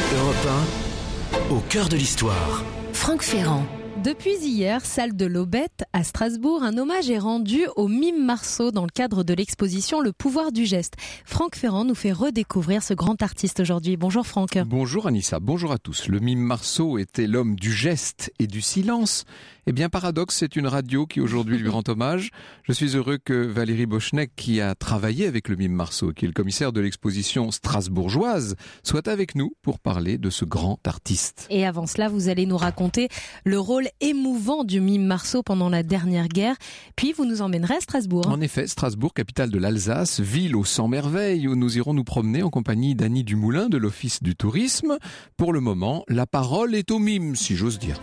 Europe 1, au cœur de l'histoire. Franck Ferrand. Depuis hier, salle de l'Aubette à Strasbourg, un hommage est rendu au mime Marceau dans le cadre de l'exposition Le pouvoir du geste. Franck Ferrand nous fait redécouvrir ce grand artiste aujourd'hui. Bonjour Franck. Bonjour Anissa, bonjour à tous. Le mime Marceau était l'homme du geste et du silence. Eh bien, paradoxe, c'est une radio qui aujourd'hui lui rend hommage. Je suis heureux que Valérie Bochneck, qui a travaillé avec le mime Marceau, qui est le commissaire de l'exposition strasbourgeoise, soit avec nous pour parler de ce grand artiste. Et avant cela, vous allez nous raconter le rôle émouvant du mime Marceau pendant la dernière guerre. Puis vous nous emmènerez à Strasbourg. En effet, Strasbourg, capitale de l'Alsace, ville aux 100 merveilles, où nous irons nous promener en compagnie d'Annie Dumoulin de l'Office du tourisme. Pour le moment, la parole est au mime, si j'ose dire.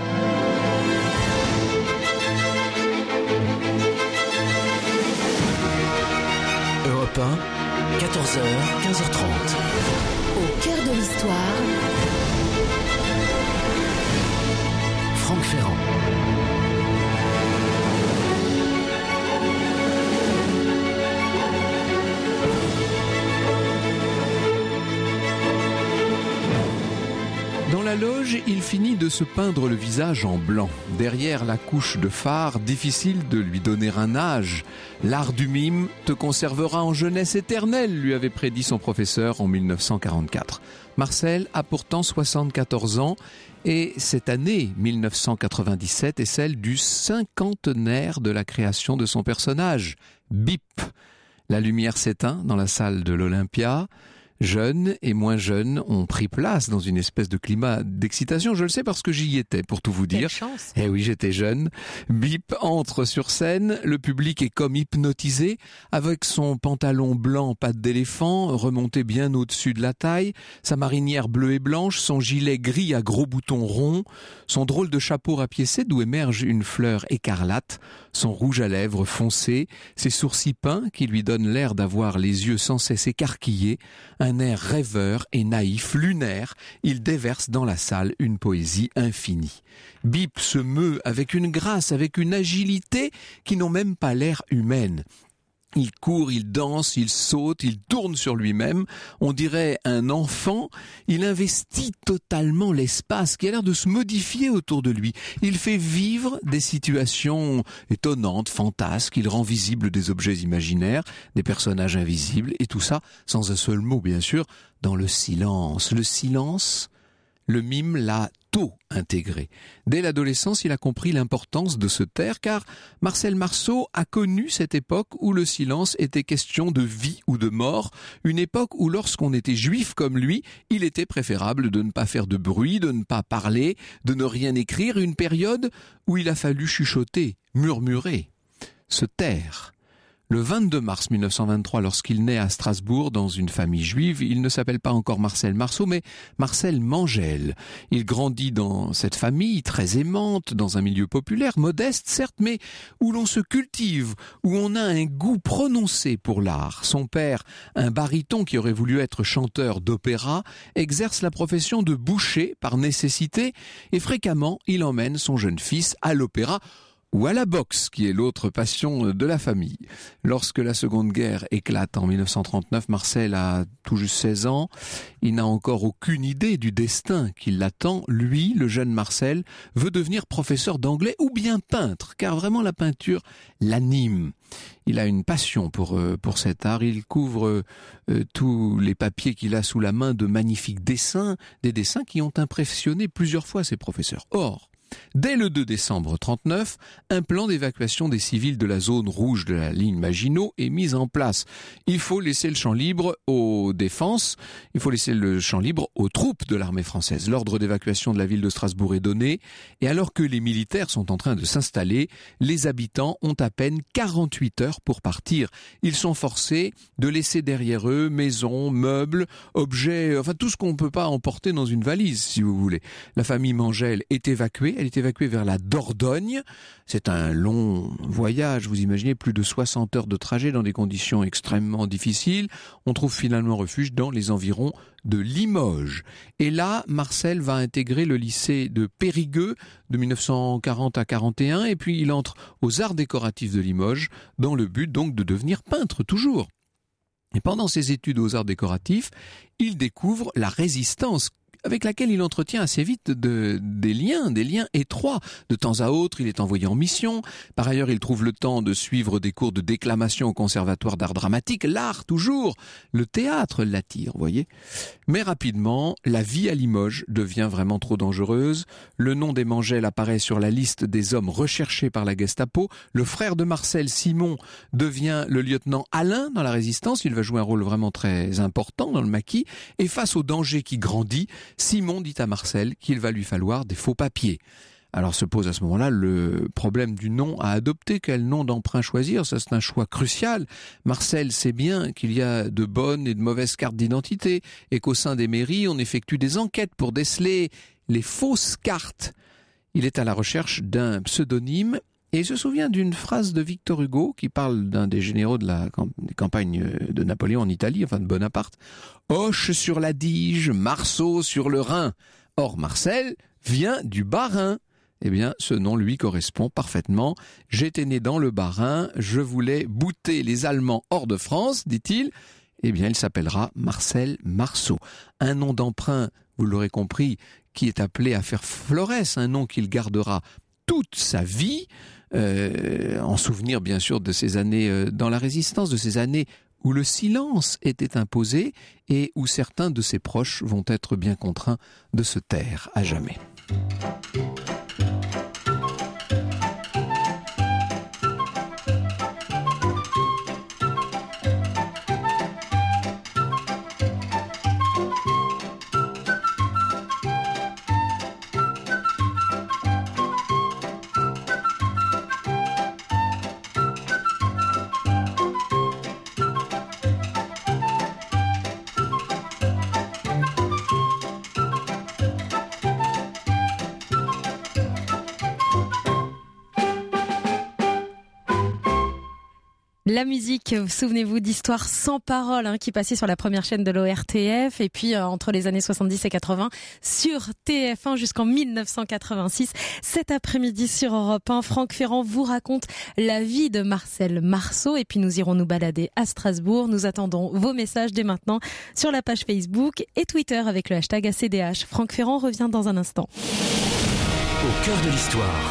Europe 1, 14h, 15h30. Au cœur de l'histoire. Franck Ferrand. Dans la loge, il finit de se peindre le visage en blanc. Derrière la couche de fard, difficile de lui donner un âge. L'art du mime te conservera en jeunesse éternelle, lui avait prédit son professeur en 1944. Marcel a pourtant 74 ans et cette année 1997 est celle du cinquantenaire de la création de son personnage, Bip. La lumière s'éteint dans la salle de l'Olympia. Jeunes et moins jeunes ont pris place dans une espèce de climat d'excitation. Je le sais parce que j'y étais, pour tout vous dire. Quelle chance. Eh oui, j'étais jeune. Bip entre sur scène, le public est comme hypnotisé, avec son pantalon blanc patte d'éléphant, remonté bien au-dessus de la taille, sa marinière bleue et blanche, son gilet gris à gros boutons ronds, son drôle de chapeau rapiécé d'où émerge une fleur écarlate, son rouge à lèvres foncé, ses sourcils peints qui lui donnent l'air d'avoir les yeux sans cesse écarquillés, un air rêveur et naïf, lunaire, il déverse dans la salle une poésie infinie. Bip se meut avec une grâce, avec une agilité qui n'ont même pas l'air humaine. Il court, il danse, il saute, il tourne sur lui-même. On dirait un enfant. Il investit totalement l'espace qui a l'air de se modifier autour de lui. Il fait vivre des situations étonnantes, fantasques. Il rend visibles des objets imaginaires, des personnages invisibles. Et tout ça, sans un seul mot, bien sûr, dans le silence. Le silence, le mime l'a tôt intégré. Dès l'adolescence, il a compris l'importance de se taire, car Marcel Marceau a connu cette époque où le silence était question de vie ou de mort, une époque où lorsqu'on était juif comme lui, il était préférable de ne pas faire de bruit, de ne pas parler, de ne rien écrire, une période où il a fallu chuchoter, murmurer, se taire. Le 22 mars 1923, lorsqu'il naît à Strasbourg dans une famille juive, il ne s'appelle pas encore Marcel Marceau, mais Marcel Mangel. Il grandit dans cette famille très aimante, dans un milieu populaire, modeste certes, mais où l'on se cultive, où on a un goût prononcé pour l'art. Son père, un baryton qui aurait voulu être chanteur d'opéra, exerce la profession de boucher par nécessité, et fréquemment il emmène son jeune fils à l'opéra, ou à la boxe, qui est l'autre passion de la famille. Lorsque la Seconde Guerre éclate en 1939, Marcel a tout juste 16 ans. Il n'a encore aucune idée du destin qui l'attend. Lui, le jeune Marcel, veut devenir professeur d'anglais ou bien peintre, car vraiment la peinture l'anime. Il a une passion pour cet art. Il couvre tous les papiers qu'il a sous la main de magnifiques dessins, des dessins qui ont impressionné plusieurs fois ses professeurs. Or, dès le 2 décembre 1939, un plan d'évacuation des civils de la zone rouge de la ligne Maginot est mis en place. Il faut laisser le champ libre aux défenses, il faut laisser le champ libre aux troupes de l'armée française. L'ordre d'évacuation de la ville de Strasbourg est donné, et alors que les militaires sont en train de s'installer, les habitants ont à peine 48 heures pour partir. Ils sont forcés de laisser derrière eux maisons, meubles, objets, enfin tout ce qu'on ne peut pas emporter dans une valise, si vous voulez. La famille Mangel est évacuée. Elle est évacuée vers la Dordogne. C'est un long voyage, vous imaginez, plus de 60 heures de trajet dans des conditions extrêmement difficiles. On trouve finalement refuge dans les environs de Limoges. Et là, Marcel va intégrer le lycée de Périgueux de 1940 à 41, et puis il entre aux Arts décoratifs de Limoges dans le but donc de devenir peintre toujours. Et pendant ses études aux Arts décoratifs, il découvre la résistance avec laquelle il entretient assez vite des liens étroits. De temps à autre, il est envoyé en mission. Par ailleurs, il trouve le temps de suivre des cours de déclamation au conservatoire d'art dramatique. L'art, toujours. Le théâtre l'attire, vous voyez. Mais rapidement, la vie à Limoges devient vraiment trop dangereuse. Le nom d'Emmanuel apparaît sur la liste des hommes recherchés par la Gestapo. Le frère de Marcel, Simon, devient le lieutenant Alain dans la Résistance. Il va jouer un rôle vraiment très important dans le maquis. Et face au danger qui grandit, Simon dit à Marcel qu'il va lui falloir des faux papiers. Alors se pose à ce moment-là le problème du nom à adopter. Quel nom d'emprunt choisir? Ça, c'est un choix crucial. Marcel sait bien qu'il y a de bonnes et de mauvaises cartes d'identité et qu'au sein des mairies, on effectue des enquêtes pour déceler les fausses cartes. Il est à la recherche d'un pseudonyme et il se souvient d'une phrase de Victor Hugo qui parle d'un des généraux de la campagne de Napoléon en Italie, enfin de Bonaparte. « Hoche sur l'Adige, Marceau sur le Rhin ». Or, Marcel vient du Bas-Rhin. Eh bien, ce nom lui correspond parfaitement. J'étais né dans le Bas-Rhin, je voulais bouter les Allemands hors de France, dit-il. Eh bien, il s'appellera Marcel Marceau. Un nom d'emprunt, vous l'aurez compris, qui est appelé à faire florès, un nom qu'il gardera toute sa vie, en souvenir bien sûr de ces années dans la Résistance, de ces années où le silence était imposé et où certains de ses proches vont être bien contraints de se taire à jamais. La musique, souvenez-vous d'Histoire sans parole qui passait sur la première chaîne de l'ORTF et puis entre les années 70 et 80 sur TF1 jusqu'en 1986. Cet après-midi sur Europe 1, Franck Ferrand vous raconte la vie de Marcel Marceau et puis nous irons nous balader à Strasbourg. Nous attendons vos messages dès maintenant sur la page Facebook et Twitter avec le hashtag ACDH. Franck Ferrand revient dans un instant. Au cœur de l'histoire.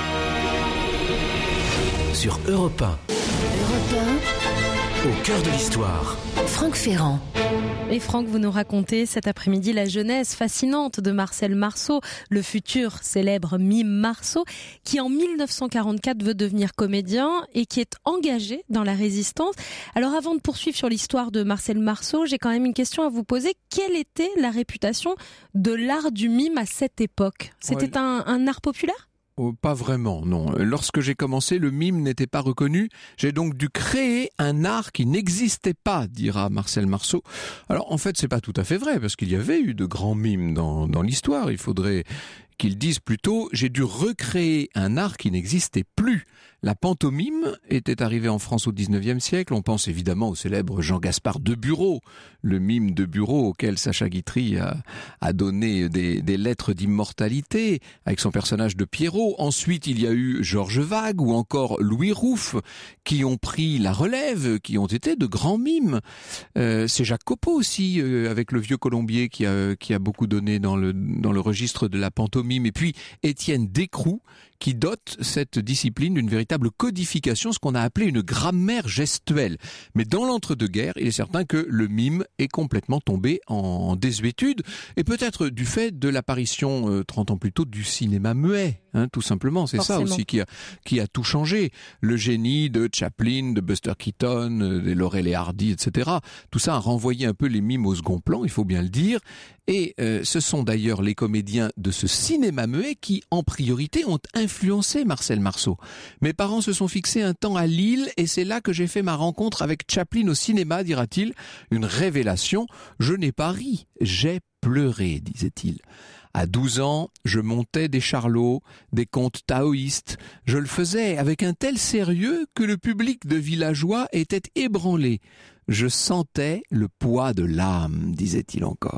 Sur Europe 1. Au cœur de l'histoire. Franck Ferrand. Et Franck, vous nous racontez cet après-midi la genèse fascinante de Marcel Marceau, le futur célèbre mime Marceau, qui en 1944 veut devenir comédien et qui est engagé dans la Résistance. Alors avant de poursuivre sur l'histoire de Marcel Marceau, j'ai quand même une question à vous poser. Quelle était la réputation de l'art du mime à cette époque? C'était un art populaire ? Oh, pas vraiment, non. Lorsque j'ai commencé, le mime n'était pas reconnu. J'ai donc dû créer un art qui n'existait pas, dira Marcel Marceau. Alors, en fait, c'est pas tout à fait vrai, parce qu'il y avait eu de grands mimes dans l'histoire. Il faudrait qu'ils disent plutôt « j'ai dû recréer un art qui n'existait plus ». La pantomime était arrivée en France au XIXe siècle. On pense évidemment au célèbre Jean-Gaspard Debureau, le mime de Bureau auquel Sacha Guitry a donné des lettres d'immortalité avec son personnage de Pierrot. Ensuite, il y a eu Georges Vague ou encore Louis Rouff qui ont pris la relève, qui ont été de grands mimes. C'est Jacques Copeau aussi, avec le Vieux Colombier qui a beaucoup donné dans le registre de la pantomime. Et puis Étienne Descroux qui dote cette discipline d'une véritable codification, ce qu'on a appelé une grammaire gestuelle. Mais dans l'entre-deux-guerres, il est certain que le mime est complètement tombé en désuétude, et peut-être du fait de l'apparition 30 ans plus tôt du cinéma muet, tout simplement. C'est Forcément. Ça aussi qui a tout changé. Le génie de Chaplin, de Buster Keaton, de Laurel et Hardy, etc. Tout ça a renvoyé un peu les mimes au second plan, il faut bien le dire. Et ce sont d'ailleurs les comédiens de ce cinéma muet qui, en priorité, ont influencé Marcel Marceau. Mes parents se sont fixés un temps à Lille et c'est là que j'ai fait ma rencontre avec Chaplin au cinéma, dira-t-il. Une révélation. Je n'ai pas ri, j'ai pleuré, disait-il. À 12 ans, je montais des charlots, des contes taoïstes. Je le faisais avec un tel sérieux que le public de villageois était ébranlé. Je sentais le poids de l'âme, disait-il encore.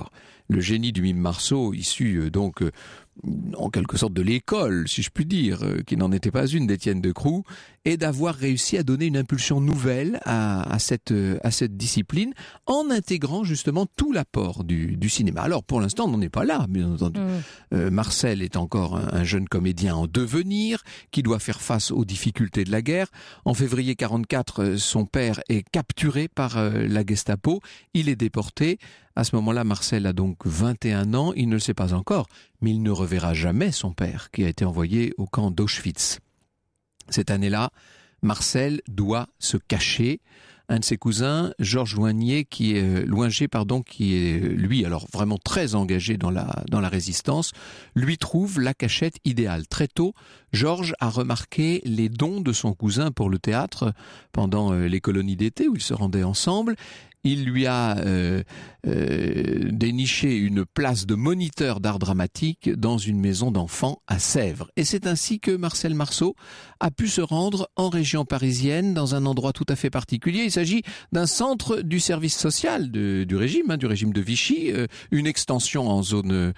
le génie du mime Marceau, issu donc en quelque sorte de l'école, si je puis dire, qui n'en était pas une d'Étienne Decroux, et d'avoir réussi à donner une impulsion nouvelle à cette discipline en intégrant justement tout l'apport du cinéma. Alors pour l'instant on n'en est pas là, bien entendu. Marcel est encore un jeune comédien en devenir qui doit faire face aux difficultés de la guerre. En février 1944, son père est capturé par la Gestapo, il est déporté. À ce moment-là, Marcel a donc 21 ans, il ne le sait pas encore, mais il ne reverra jamais son père qui a été envoyé au camp d'Auschwitz. Cette année-là, Marcel doit se cacher. Un de ses cousins, Georges Loinger, qui est lui alors vraiment très engagé dans la résistance, lui trouve la cachette idéale. Très tôt, Georges a remarqué les dons de son cousin pour le théâtre pendant les colonies d'été où ils se rendaient ensemble. Il lui a déniché une place de moniteur d'art dramatique dans une maison d'enfants à Sèvres. Et c'est ainsi que Marcel Marceau a pu se rendre en région parisienne dans un endroit tout à fait particulier. Il s'agit d'un centre du service social du régime de Vichy, une extension en zone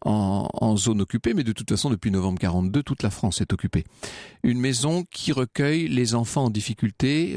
occupée, mais de toute façon depuis novembre 1942, toute la France est occupée. Une maison qui recueille les enfants en difficulté,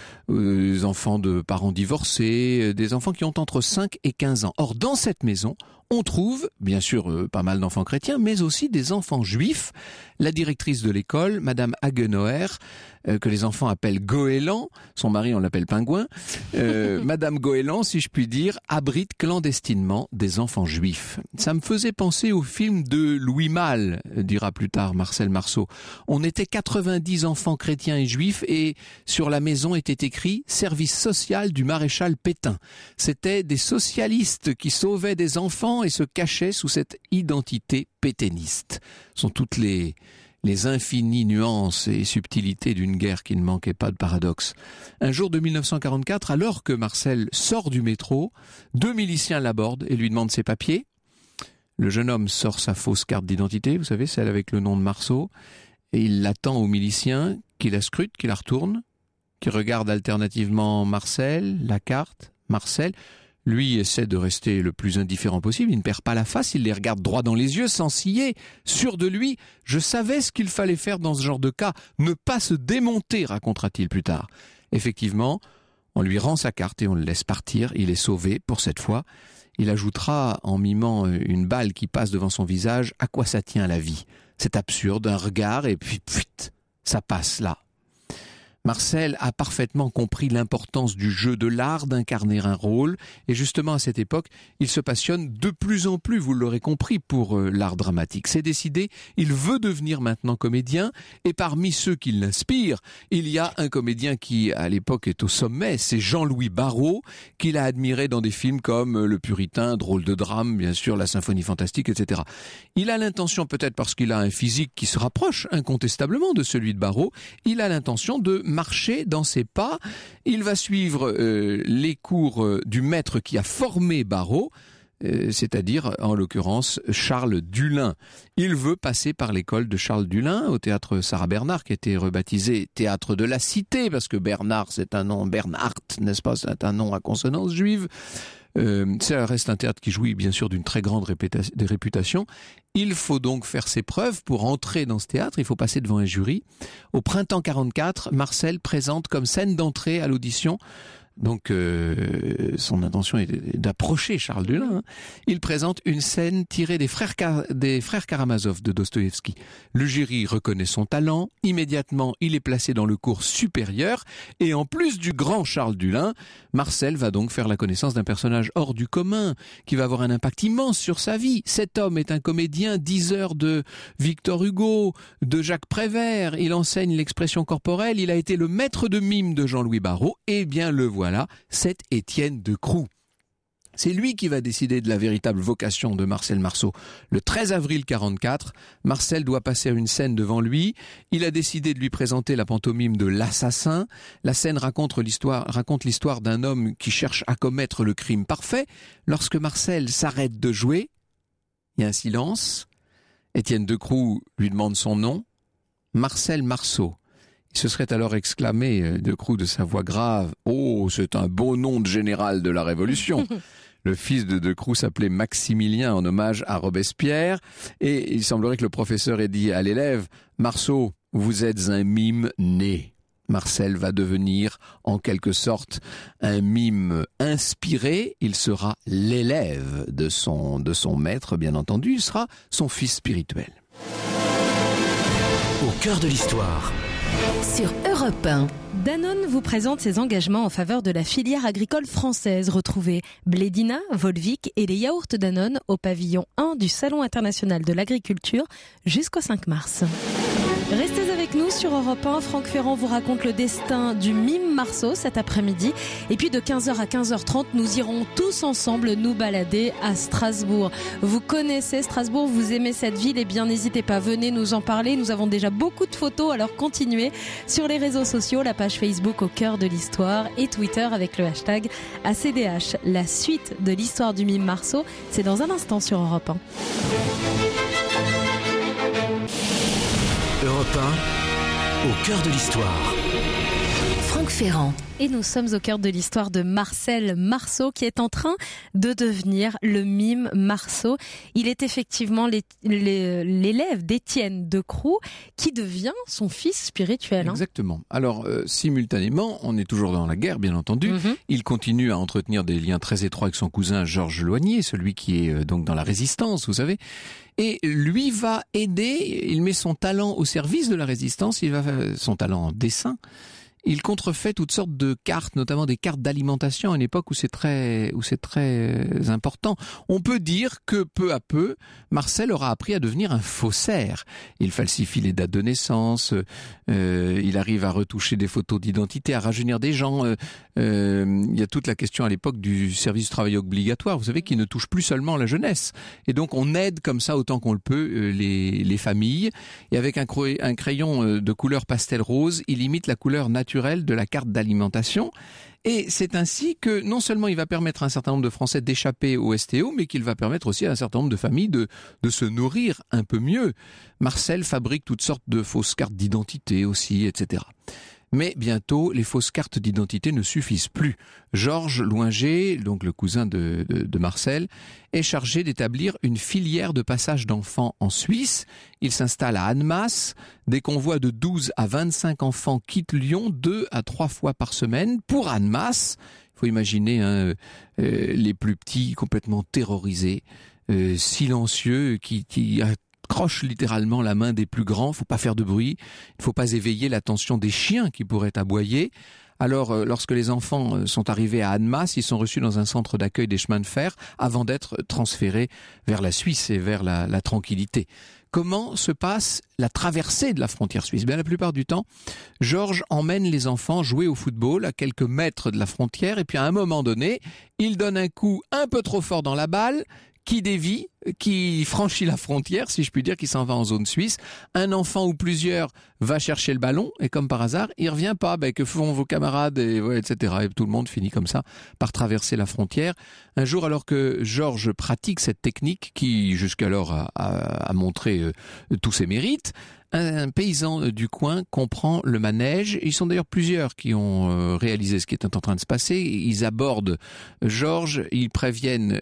les enfants de parents divorcés, des enfants qui ont entre 5 et 15 ans. Or, dans cette maison, on trouve, bien sûr, pas mal d'enfants chrétiens, mais aussi des enfants juifs. La directrice de l'école, Madame Haguenauer, que les enfants appellent Goéland, son mari on l'appelle Pingouin, Madame Goéland, si je puis dire, abrite clandestinement des enfants juifs. Ça me faisait penser au film de Louis Malle, dira plus tard Marcel Marceau. On était 90 enfants chrétiens et juifs et sur la maison était écrit « Service social du maréchal Pétain ». C'était des socialistes qui sauvaient des enfants et se cachaient sous cette identité pétainiste. Ce sont toutes les infinies nuances et subtilités d'une guerre qui ne manquait pas de paradoxe. Un jour de 1944, alors que Marcel sort du métro, 2 miliciens l'abordent et lui demandent ses papiers. Le jeune homme sort sa fausse carte d'identité, vous savez, celle avec le nom de Marceau, et il l'attend au milicien, qui la scrute, qui la retourne, qui regarde alternativement Marcel, la carte, Marcel. Lui essaie de rester le plus indifférent possible, il ne perd pas la face, il les regarde droit dans les yeux sans ciller, sûr de lui. Je savais ce qu'il fallait faire dans ce genre de cas, ne pas se démonter, racontera-t-il plus tard. Effectivement, on lui rend sa carte et on le laisse partir, il est sauvé pour cette fois. Il ajoutera en mimant une balle qui passe devant son visage, à quoi ça tient la vie? C'est absurde, un regard et puis pfuit, ça passe là. Marcel a parfaitement compris l'importance du jeu de l'art, d'incarner un rôle, et justement à cette époque, il se passionne de plus en plus, vous l'aurez compris, pour l'art dramatique. C'est décidé, il veut devenir maintenant comédien, et parmi ceux qui l'inspirent, il y a un comédien qui à l'époque est au sommet, c'est Jean-Louis Barrault, qu'il a admiré dans des films comme Le Puritain, Drôle de drame, bien sûr, La Symphonie fantastique, etc. Il a l'intention, peut-être parce qu'il a un physique qui se rapproche incontestablement de celui de Barrault, il a l'intention de marcher dans ses pas. Il va suivre les cours du maître qui a formé Barrault, c'est-à-dire en l'occurrence Charles Dulin. Il veut passer par l'école de Charles Dulin au théâtre Sarah Bernhardt, qui a été rebaptisé Théâtre de la Cité, parce que Bernard c'est un nom, Bernhardt, n'est-ce pas, c'est un nom à consonance juive. Ça reste un théâtre qui jouit bien sûr d'une très grande réputation. Il faut donc faire ses preuves pour entrer dans ce théâtre, il faut passer devant un jury. Au printemps 1944, Marcel présente comme scène d'entrée à l'audition, donc son intention est d'approcher Charles Dulin, il présente une scène tirée des frères Karamazov de Dostoïevski. Le jury reconnaît son talent, immédiatement il est placé dans le cours supérieur, et en plus du grand Charles Dulin, Marcel va donc faire la connaissance d'un personnage hors du commun, qui va avoir un impact immense sur sa vie. Cet homme est un comédien, diseur de Victor Hugo, de Jacques Prévert, il enseigne l'expression corporelle, il a été le maître de mime de Jean-Louis Barrault, et bien le voilà, c'est Étienne Decroux. C'est lui qui va décider de la véritable vocation de Marcel Marceau. Le 13 avril 1944, Marcel doit passer à une scène devant lui. Il a décidé de lui présenter la pantomime de l'assassin. La scène raconte l'histoire d'un homme qui cherche à commettre le crime parfait. Lorsque Marcel s'arrête de jouer, il y a un silence. Étienne Decroux lui demande son nom. Marcel Marceau. Il se serait alors exclamé, Decroux de sa voix grave, « Oh, c'est un beau nom de général de la Révolution !» Le fils de Decroux s'appelait Maximilien en hommage à Robespierre. Et il semblerait que le professeur ait dit à l'élève « Marceau, vous êtes un mime né ». Marcel va devenir en quelque sorte un mime inspiré. Il sera l'élève de son maître, bien entendu. Il sera son fils spirituel. Au cœur de l'histoire. Sur Europe 1. Danone vous présente ses engagements en faveur de la filière agricole française. Retrouvez Blédina, Volvic et les yaourts Danone au pavillon 1 du Salon international de l'agriculture jusqu'au 5 mars. Restez avec nous sur Europe 1. Franck Ferrand vous raconte le destin du mime Marceau cet après-midi. Et puis de 15h à 15h30, nous irons tous ensemble nous balader à Strasbourg. Vous connaissez Strasbourg, vous aimez cette ville, eh bien n'hésitez pas, venez nous en parler. Nous avons déjà beaucoup de photos, alors continuez sur les réseaux sociaux, la page Facebook Au cœur de l'histoire et Twitter avec le hashtag ACDH. La suite de l'histoire du mime Marceau, c'est dans un instant sur Europe 1. Europe 1, au cœur de l'histoire. Franck Ferrand. Et nous sommes au cœur de l'histoire de Marcel Marceau qui est en train de devenir le mime Marceau. Il est effectivement l'élève d'Étienne Decroux qui devient son fils spirituel. Exactement. Alors, simultanément, on est toujours dans la guerre, bien entendu. Il continue à entretenir des liens très étroits avec son cousin Georges Loignier, celui qui est donc dans la résistance, vous savez. Et lui va aider, il met son talent au service de la résistance, son talent en dessin. Il contrefait toutes sortes de cartes, notamment des cartes d'alimentation à une époque où c'est très important. On peut dire que peu à peu, Marcel aura appris à devenir un faussaire. Il falsifie les dates de naissance, il arrive à retoucher des photos d'identité, à rajeunir des gens. Il y a toute la question à l'époque du service du travail obligatoire, vous savez, qui ne touche plus seulement la jeunesse. Et donc on aide comme ça autant qu'on le peut les familles. Et avec un crayon de couleur pastel rose, il imite la couleur naturelle de la carte d'alimentation. Et c'est ainsi que non seulement il va permettre à un certain nombre de Français d'échapper au STO, mais qu'il va permettre aussi à un certain nombre de familles de se nourrir un peu mieux. Marcel fabrique toutes sortes de fausses cartes d'identité aussi, etc. Mais bientôt, les fausses cartes d'identité ne suffisent plus. Georges Loinger, donc le cousin de Marcel, est chargé d'établir une filière de passage d'enfants en Suisse. Il s'installe à Annemasse. Des convois de 12 à 25 enfants quittent Lyon 2 à 3 fois par semaine pour Annemasse. Il faut imaginer les plus petits complètement terrorisés, silencieux, qui croche littéralement la main des plus grands. Faut pas faire de bruit. Il ne faut pas éveiller l'attention des chiens qui pourraient aboyer. Alors, lorsque les enfants sont arrivés à Annemasse, ils sont reçus dans un centre d'accueil des chemins de fer avant d'être transférés vers la Suisse et vers la tranquillité. Comment se passe la traversée de la frontière suisse ? Bien, la plupart du temps, Georges emmène les enfants jouer au football à quelques mètres de la frontière et puis à un moment donné, il donne un coup un peu trop fort dans la balle qui dévie, qui franchit la frontière, si je puis dire, qui s'en va en zone suisse. Un enfant ou plusieurs va chercher le ballon et comme par hasard, il revient pas. Que font vos camarades etc. Et tout le monde finit comme ça par traverser la frontière. Un jour, alors que Georges pratique cette technique qui jusqu'alors a montré tous ses mérites, un paysan du coin comprend le manège. Ils sont d'ailleurs plusieurs qui ont réalisé ce qui est en train de se passer. Ils abordent Georges, ils préviennent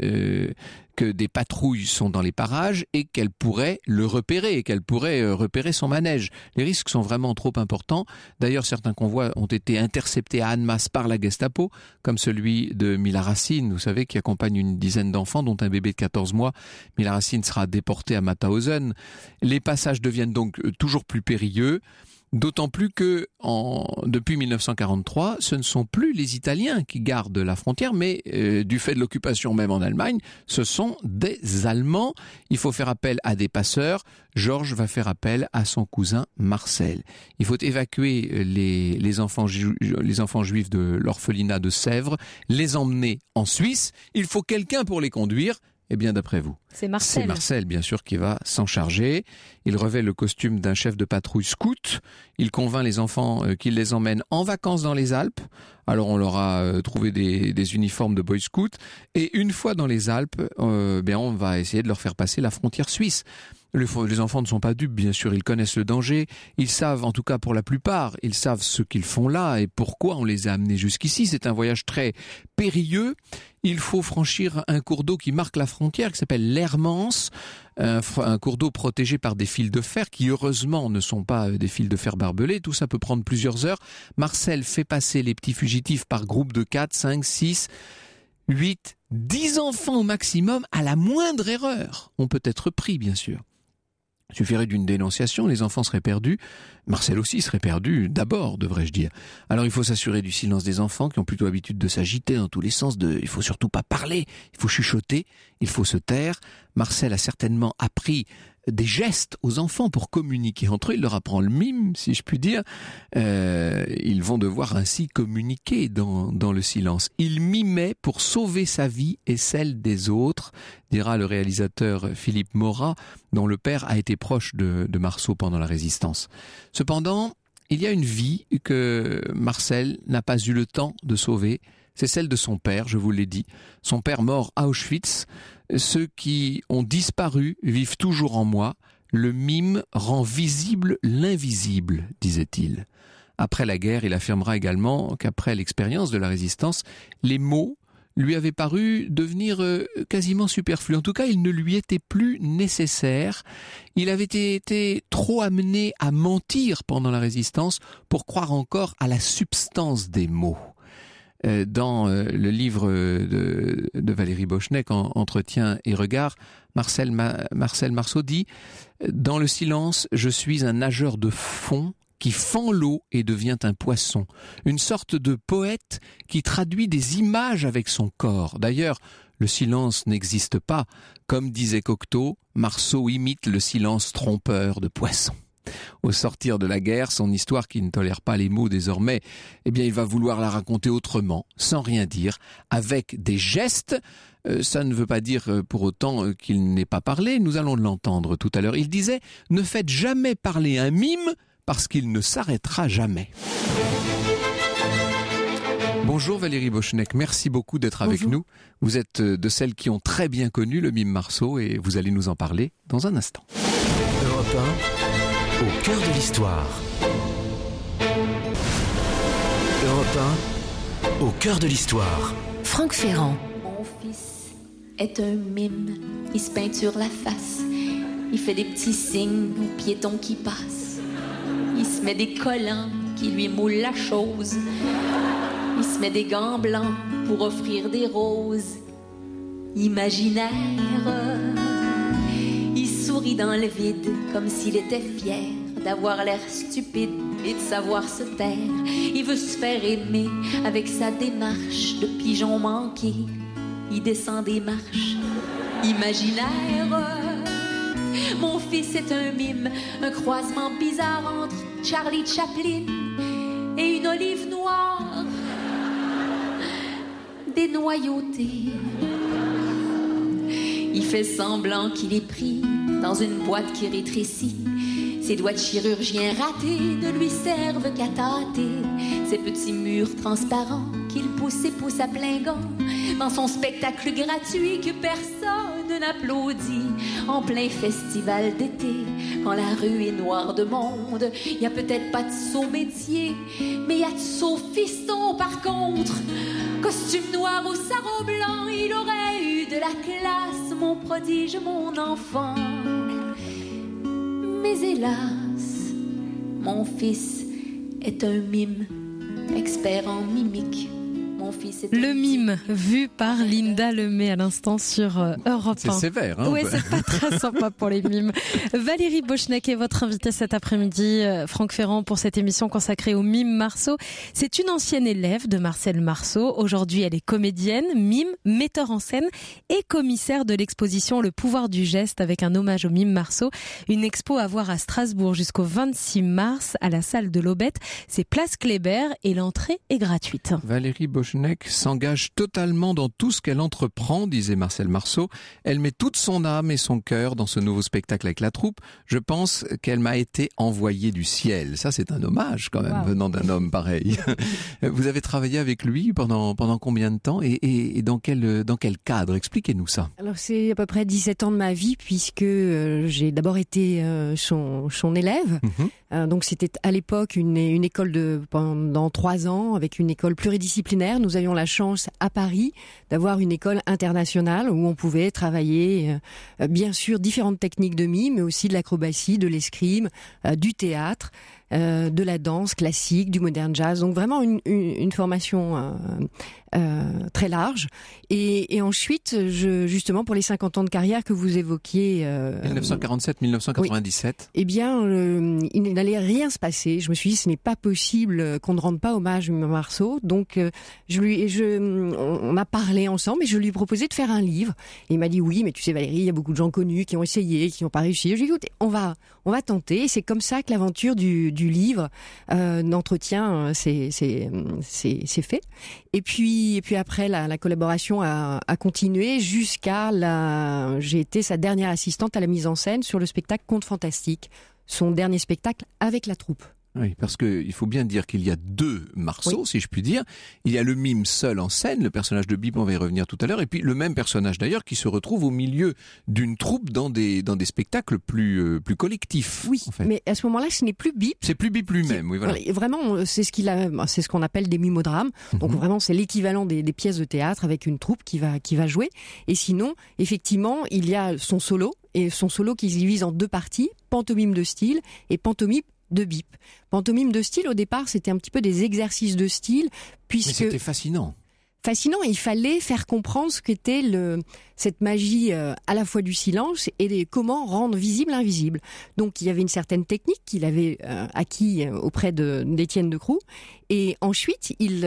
que des patrouilles sont dans les parages et qu'elles pourraient le repérer, repérer son manège. Les risques sont vraiment trop importants. D'ailleurs, certains convois ont été interceptés à Annemasse par la Gestapo, comme celui de Mila Racine, vous savez, qui accompagne une dizaine d'enfants, dont un bébé de 14 mois. Mila Racine sera déporté à Mauthausen. Les passages deviennent donc toujours plus périlleux. D'autant plus que depuis 1943, ce ne sont plus les Italiens qui gardent la frontière, mais du fait de l'occupation même en Allemagne, ce sont des Allemands. Il faut faire appel à des passeurs. Georges va faire appel à son cousin Marcel. Il faut évacuer les enfants juifs de l'orphelinat de Sèvres, les emmener en Suisse. Il faut quelqu'un pour les conduire. Eh bien, d'après vous, c'est Marcel. C'est Marcel, bien sûr, qui va s'en charger. Il revêt le costume d'un chef de patrouille scout. Il convainc les enfants qu'il les emmène en vacances dans les Alpes. Alors, on leur a trouvé des uniformes de boy scout. Et une fois dans les Alpes, on va essayer de leur faire passer la frontière suisse. Les enfants ne sont pas dupes, bien sûr, ils connaissent le danger, ils savent, en tout cas pour la plupart, ils savent ce qu'ils font là et pourquoi on les a amenés jusqu'ici. C'est un voyage très périlleux. Il faut franchir un cours d'eau qui marque la frontière, qui s'appelle l'Hermance, un cours d'eau protégé par des fils de fer, qui heureusement ne sont pas des fils de fer barbelés. Tout ça peut prendre plusieurs heures. Marcel fait passer les petits fugitifs par groupe de 4, 5, 6... 8, 10 enfants au maximum, à la moindre erreur. On peut être pris, bien sûr. Il suffirait d'une dénonciation, les enfants seraient perdus. Marcel aussi serait perdu, d'abord, devrais-je dire. Alors il faut s'assurer du silence des enfants qui ont plutôt l'habitude de s'agiter dans tous les sens. Il faut surtout pas parler, il faut chuchoter, il faut se taire. Marcel a certainement appris des gestes aux enfants pour communiquer entre eux. Il leur apprend le mime, si je puis dire. Ils vont devoir ainsi communiquer dans le silence. Il mimait pour sauver sa vie et celle des autres, dira le réalisateur Philippe Maurat, dont le père a été proche de Marceau pendant la Résistance. Cependant, il y a une vie que Marcel n'a pas eu le temps de sauver. C'est celle de son père, je vous l'ai dit. Son père mort à Auschwitz. Ceux qui ont disparu vivent toujours en moi. Le mime rend visible l'invisible, disait-il. Après la guerre, il affirmera également qu'après l'expérience de la résistance, les mots lui avaient paru devenir quasiment superflus. En tout cas, ils ne lui étaient plus nécessaires. Il avait été trop amené à mentir pendant la résistance pour croire encore à la substance des mots. Dans le livre de Valérie Bochenek, Entretien et regard, Marcel Marceau dit « Dans le silence, je suis un nageur de fond qui fend l'eau et devient un poisson, une sorte de poète qui traduit des images avec son corps. D'ailleurs, le silence n'existe pas. Comme disait Cocteau, Marceau imite le silence trompeur de poisson. » Au sortir de la guerre, son histoire qui ne tolère pas les mots désormais, il va vouloir la raconter autrement, sans rien dire, avec des gestes. Ça ne veut pas dire pour autant qu'il n'ait pas parlé, nous allons l'entendre tout à l'heure. Il disait « Ne faites jamais parler un mime parce qu'il ne s'arrêtera jamais ». Bonjour Valérie Bochenek, merci beaucoup d'être avec nous. Vous êtes de celles qui ont très bien connu le mime Marceau et vous allez nous en parler dans un instant. Europe 1, au cœur de l'histoire. Europe 1, au cœur de l'histoire. Franck Ferrand. Mon fils est un mime, il se peinture la face, il fait des petits signes aux piétons qui passent, il se met des collants qui lui moulent la chose, il se met des gants blancs pour offrir des roses imaginaires. Il sourit dans le vide comme s'il était fier d'avoir l'air stupide et de savoir se taire. Il veut se faire aimer avec sa démarche de pigeon manqué. Il descend des marches imaginaires. Mon fils est un mime, un croisement bizarre entre Charlie Chaplin et une olive noire dénoyautée. Il fait semblant qu'il est pris dans une boîte qui rétrécit. Ses doigts de chirurgien ratés ne lui servent qu'à tâter ces petits murs transparents qu'il pousse et pousse à plein gant dans son spectacle gratuit que personne n'applaudit en plein festival d'été. Quand la rue est noire de monde, il y a peut-être pas de saut métier, mais il y a de saut fiston par contre. Costume noir ou sarrau blanc, il aurait eu de la classe, mon prodige, mon enfant. Mais hélas, mon fils est un mime, expert en mimique. Mon fils est le mime, vu par Linda Lemay à l'instant sur Europe 1. C'est sévère, hein? Oui, c'est pas très sympa pour les mimes. Valérie Bochenek est votre invitée cet après-midi, Franck Ferrand, pour cette émission consacrée au mime Marceau. C'est une ancienne élève de Marcel Marceau. Aujourd'hui, elle est comédienne, mime, metteur en scène et commissaire de l'exposition Le pouvoir du geste avec un hommage au mime Marceau. Une expo à voir à Strasbourg jusqu'au 26 mars à la salle de l'Aubette. C'est place Kléber et l'entrée est gratuite. Valérie Bochenek, Koschneck s'engage totalement dans tout ce qu'elle entreprend, disait Marcel Marceau. Elle met toute son âme et son cœur dans ce nouveau spectacle avec la troupe. Je pense qu'elle m'a été envoyée du ciel. Ça, c'est un hommage quand même, venant d'un homme pareil. Vous avez travaillé avec lui pendant combien de temps et dans quel cadre? Expliquez-nous ça. Alors, c'est à peu près 17 ans de ma vie, puisque j'ai d'abord été son élève. Donc, c'était à l'époque une école pendant 3 ans, avec une école pluridisciplinaire. Nous avions la chance à Paris d'avoir une école internationale où on pouvait travailler bien sûr différentes techniques de mime, mais aussi de l'acrobatie, de l'escrime, du théâtre, de la danse classique, du modern jazz. Donc vraiment une formation très large. Et ensuite, justement pour les 50 ans de carrière que vous évoquiez, 1947-1997. Eh bien, il n'allait rien se passer. Je me suis dit, ce n'est pas possible qu'on ne rende pas hommage à Marceau. Donc, on a parlé ensemble et je lui ai proposé de faire un livre. Et il m'a dit oui, mais tu sais Valérie, il y a beaucoup de gens connus qui ont essayé, qui n'ont pas réussi. Je lui ai dit, écoute, on va tenter. Et c'est comme ça que l'aventure du livre d'entretien s'est fait. Et puis après, la collaboration a continué jusqu'à j'ai été sa dernière assistante à la mise en scène sur le spectacle Contes Fantastiques, son dernier spectacle avec la troupe. Oui, parce que il faut bien dire qu'il y a 2 Marceau, si je puis dire. Il y a le mime seul en scène, le personnage de Bip, on va y revenir tout à l'heure, et puis le même personnage d'ailleurs qui se retrouve au milieu d'une troupe dans des spectacles plus collectifs. Oui, en fait. Mais à ce moment-là, ce n'est plus Bip. C'est plus Bip lui-même, oui, voilà. Vraiment, c'est ce qu'on appelle des mimodrames. Donc vraiment, c'est l'équivalent des pièces de théâtre avec une troupe qui va jouer. Et sinon, effectivement, il y a son solo, et son solo qui se divise en 2 parties, pantomime de style et pantomime de Bip. Pantomime de style, au départ, c'était un petit peu des exercices de style, puisque... Mais c'était fascinant. Fascinant, il fallait faire comprendre ce qu'était cette magie à la fois du silence et comment rendre visible l'invisible. Donc il y avait une certaine technique qu'il avait acquis auprès d'Étienne Decroux, et ensuite il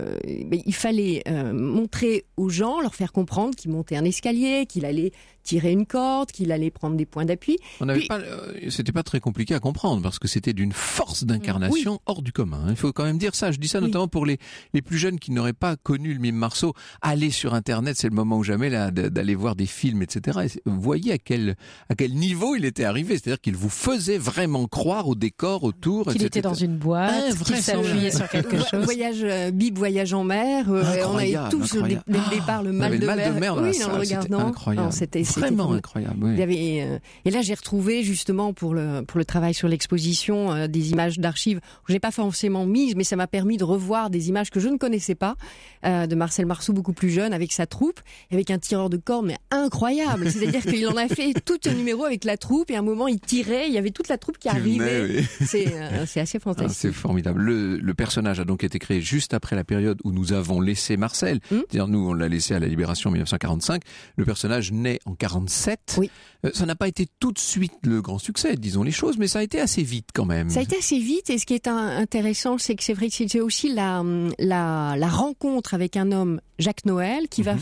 fallait montrer aux gens, leur faire comprendre qu'il montait un escalier, qu'il allait tirer une corde, qu'il allait prendre des points d'appui. C'était pas très compliqué à comprendre parce que c'était d'une force d'incarnation hors du commun. Il faut quand même dire ça. Je dis ça notamment pour les plus jeunes qui n'auraient pas connu le mime Marceau. Allez sur Internet, c'est le moment ou jamais là d'aller voir des films, etc. Et vous voyez à quel niveau il était arrivé. C'est-à-dire qu'il vous faisait vraiment croire au décor autour, qu'il était dans une boîte, qu'il s'appuyait sur quelque chose. Bip voyage en mer. On avait tous dès le départ le mal de mer. Oui, en le regardant. C'était vraiment incroyable. Oui. Il y avait, et là, j'ai retrouvé justement pour le travail sur l'exposition des images d'archives que j'ai pas forcément mises, mais ça m'a permis de revoir des images que je ne connaissais pas de Marcel Marceau beaucoup plus jeune avec sa troupe, avec un tireur de corde mais incroyable. C'est-à-dire qu'il en a fait tout un numéro avec la troupe et à un moment il tirait, il y avait toute la troupe qui arrivait. C'est assez fantastique. C'est formidable. Le personnage a donc été créé juste après la période où nous avons laissé Marcel. C'est-à-dire nous on l'a laissé à la Libération en 1945. Le personnage naît en 47. Oui. Ça n'a pas été tout de suite le grand succès, disons les choses, mais ça a été assez vite quand même. Ça a été assez vite, et ce qui est intéressant, c'est que c'est vrai que c'est aussi la rencontre avec un homme, Jacques Noël, qui va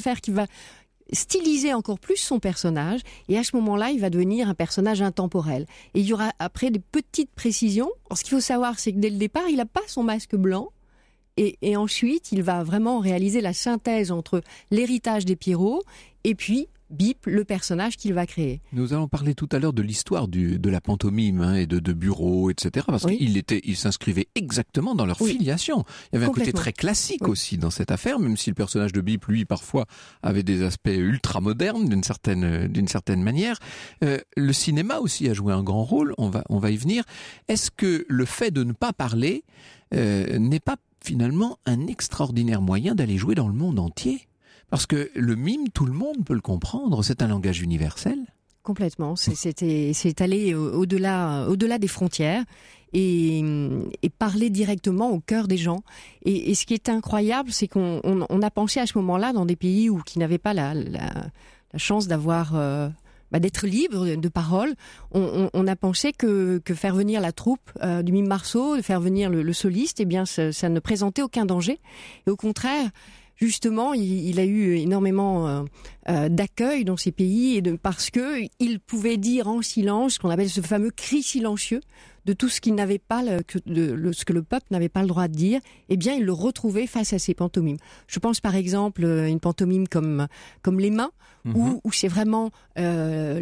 styliser encore plus son personnage, et à ce moment-là, il va devenir un personnage intemporel. Et il y aura après des petites précisions. Alors, ce qu'il faut savoir, c'est que dès le départ, il n'a pas son masque blanc, et ensuite, il va vraiment réaliser la synthèse entre l'héritage des Pierrot et puis Bip, le personnage qu'il va créer. Nous allons parler tout à l'heure de l'histoire de la pantomime et de bureau, etc. Parce qu'il s'inscrivait exactement dans leur filiation. Il y avait un côté très classique aussi dans cette affaire, même si le personnage de Bip, lui, parfois, avait des aspects ultra modernes d'une certaine manière. Le cinéma aussi a joué un grand rôle. On va y venir. Est-ce que le fait de ne pas parler n'est pas finalement un extraordinaire moyen d'aller jouer dans le monde entier? Parce que le mime, tout le monde peut le comprendre, c'est un langage universel. Complètement, c'est aller au-delà des frontières et parler directement au cœur des gens. Et ce qui est incroyable, c'est qu'on a pensé à ce moment-là dans des pays qui n'avaient pas la chance d'avoir... d'être libre de parole, on a pensé que faire venir la troupe du mime Marceau, de faire venir le soliste, eh bien ça ne présentait aucun danger. Et au contraire, justement, il a eu énormément d'accueil dans ces pays parce que il pouvait dire en silence ce qu'on appelle ce fameux cri silencieux. de tout ce qu'il n'avait pas, ce que le peuple n'avait pas le droit de dire, eh bien, il le retrouvait face à ces pantomimes. Je pense par exemple à une pantomime comme Les Mains, où c'est vraiment la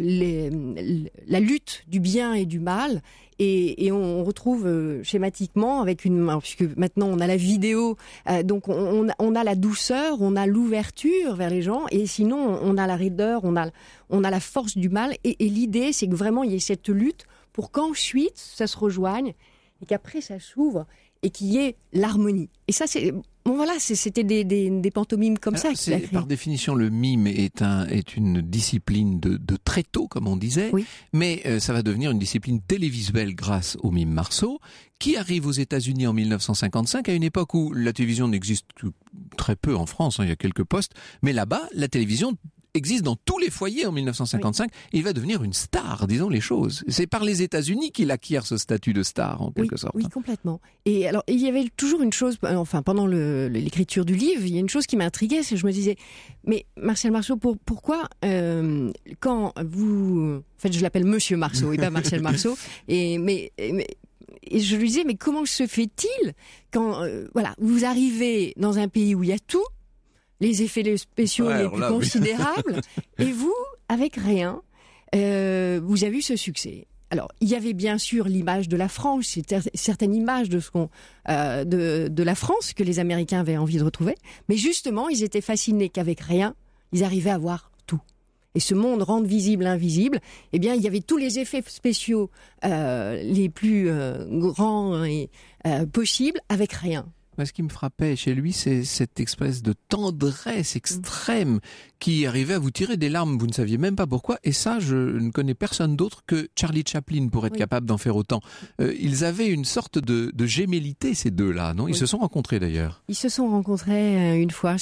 lutte du bien et du mal. Et on retrouve schématiquement avec puisque maintenant on a la vidéo, donc on a la douceur, on a l'ouverture vers les gens, et sinon on a la raideur, on a la force du mal, et l'idée c'est que vraiment il y ait cette lutte pour qu'ensuite ça se rejoigne et qu'après ça s'ouvre et qu'il y ait l'harmonie. Et ça c'était des pantomimes comme ça qu'il a créé. Par définition, le mime est une discipline de tréteau, comme on disait, oui. Mais ça va devenir une discipline télévisuelle grâce au mime Marceau, qui arrive aux États-Unis en 1955, à une époque où la télévision n'existe que très peu en France, il y a quelques postes, mais là-bas, la télévision existe dans tous les foyers en 1955, oui. Et il va devenir une star, disons les choses. C'est par les États-Unis qu'il acquiert ce statut de star, en quelque sorte. Oui, complètement. Et alors, il y avait toujours une chose, pendant l'écriture du livre, il y a une chose qui m'intriguait, c'est que je me disais, mais Marcel Marceau, pourquoi, quand vous... En fait, je l'appelle Monsieur Marceau et pas Marcel Marceau, et je lui disais, mais comment se fait-il quand, vous arrivez dans un pays où il y a tout, les effets spéciaux les plus considérables, et vous, avec rien, vous avez eu ce succès. Alors, il y avait bien sûr l'image de la France, certaines images de de la France que les Américains avaient envie de retrouver, mais justement, ils étaient fascinés qu'avec rien, ils arrivaient à voir tout. Et ce monde rendre visible l'invisible, eh bien, il y avait tous les effets spéciaux les plus grands et possibles avec rien. Ce qui me frappait chez lui, c'est cette espèce de tendresse extrême qui arrivait à vous tirer des larmes, vous ne saviez même pas pourquoi. Et ça, je ne connais personne d'autre que Charlie Chaplin pour être capable d'en faire autant. Ils avaient une sorte de gémellité, ces deux-là, non ? Ils se sont rencontrés d'ailleurs. Ils se sont rencontrés une fois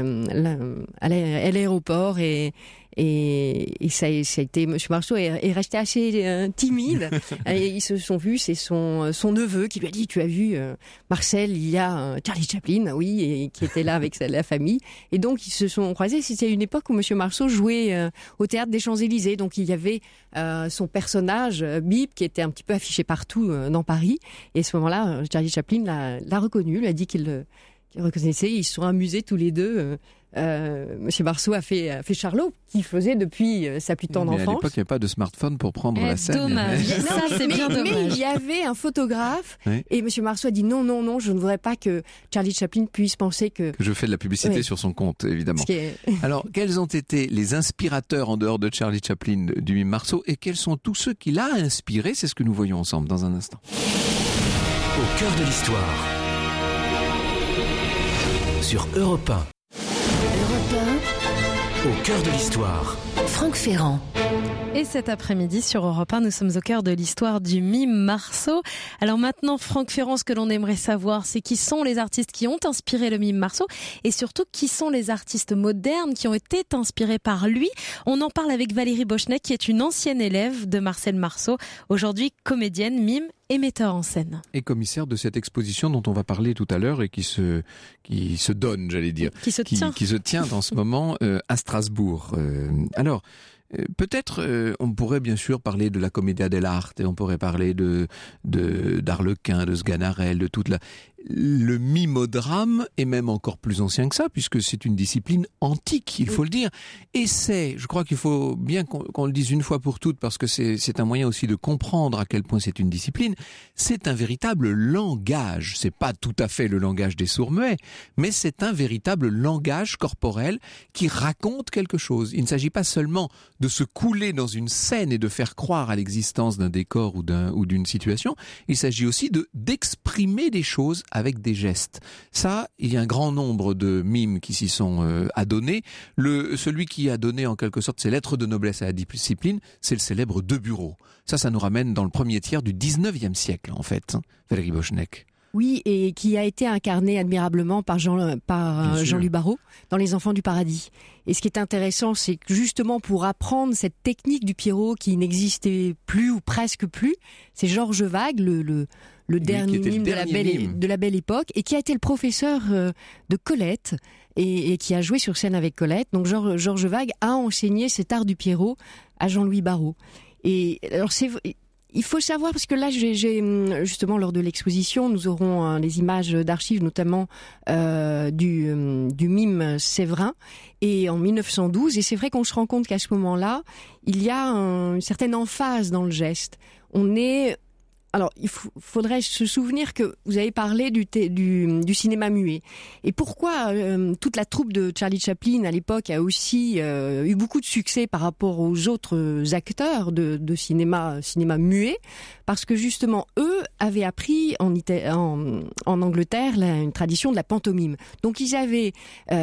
à l'aéroport et ça a été Monsieur Marceau est resté assez timide. Et ils se sont vus, c'est son neveu qui lui a dit, tu as vu Marcel, il y a Charlie Chaplin, oui, et qui était là avec la famille. Et donc ils se sont croisés. C'était une époque où Monsieur Marceau jouait au théâtre des Champs-Élysées. Donc il y avait son personnage Bip qui était un petit peu affiché partout dans Paris. Et à ce moment-là, Charlie Chaplin l'a reconnu, lui a dit qu'il reconnaissait. Ils se sont amusés tous les deux. Monsieur Marceau a fait Charlot, qu'il faisait depuis sa plus tendre enfance. Mais à l'époque, il n'y avait pas de smartphone pour prendre la scène. Dommage. Ça, c'est bien dommage. Mais il y avait un photographe, et Monsieur Marceau a dit non, je ne voudrais pas que Charlie Chaplin puisse penser que je fais de la publicité sur son compte, évidemment. Alors, quels ont été les inspirateurs en dehors de Charlie Chaplin du mime Marceau, et quels sont tous ceux qui l'a inspiré? C'est ce que nous voyons ensemble dans un instant. Au cœur de l'histoire. Sur Europe 1. Au cœur de l'histoire. Franck Ferrand. Et cet après-midi sur Europe 1, nous sommes au cœur de l'histoire du mime Marceau. Alors maintenant, Franck Ferrand, ce que l'on aimerait savoir, c'est qui sont les artistes qui ont inspiré le mime Marceau et surtout qui sont les artistes modernes qui ont été inspirés par lui. On en parle avec Valérie Bochnek, qui est une ancienne élève de Marcel Marceau, aujourd'hui comédienne, mime et metteur en scène. Et commissaire de cette exposition dont on va parler tout à l'heure et qui se donne, j'allais dire. Qui se tient en ce moment à Strasbourg. Alors, peut-être on pourrait bien sûr parler de la Commedia dell'arte et on pourrait parler d'Arlequin, de Sganarelle, de toute le mimeodrame est même encore plus ancien que ça, puisque c'est une discipline antique, il faut le dire. Et je crois qu'il faut bien qu'on le dise une fois pour toutes, parce que c'est un moyen aussi de comprendre à quel point c'est une discipline. C'est un véritable langage. C'est pas tout à fait le langage des sourds-muets, mais c'est un véritable langage corporel qui raconte quelque chose. Il ne s'agit pas seulement de se couler dans une scène et de faire croire à l'existence d'un décor ou d'une situation. Il s'agit aussi d'exprimer des choses avec des gestes. Ça, il y a un grand nombre de mimes qui s'y sont adonnés. Celui qui a donné en quelque sorte ses lettres de noblesse à la discipline, c'est le célèbre De Bureau. Ça nous ramène dans le premier tiers du 19e siècle, en fait, Valérie Bochnek. Oui, et qui a été incarné admirablement par Jean-Louis Barrault dans Les Enfants du Paradis. Et ce qui est intéressant, c'est que justement pour apprendre cette technique du Pierrot qui n'existait plus ou presque plus, c'est Georges Vague, le dernier mime de la belle époque, et qui a été le professeur de Colette et qui a joué sur scène avec Colette. Donc Georges Vague a enseigné cet art du Pierrot à Jean-Louis Barrault. Et alors Il faut savoir, parce que là, justement, lors de l'exposition, nous aurons des images d'archives, notamment du mime Séverin, et en 1912. Et c'est vrai qu'on se rend compte qu'à ce moment-là, il y a une certaine emphase dans le geste. Alors, il faudrait se souvenir que vous avez parlé du cinéma muet. Et pourquoi toute la troupe de Charlie Chaplin à l'époque a aussi eu beaucoup de succès par rapport aux autres acteurs de cinéma muet? Parce que justement, eux avaient appris en Angleterre une tradition de la pantomime. Donc ils avaient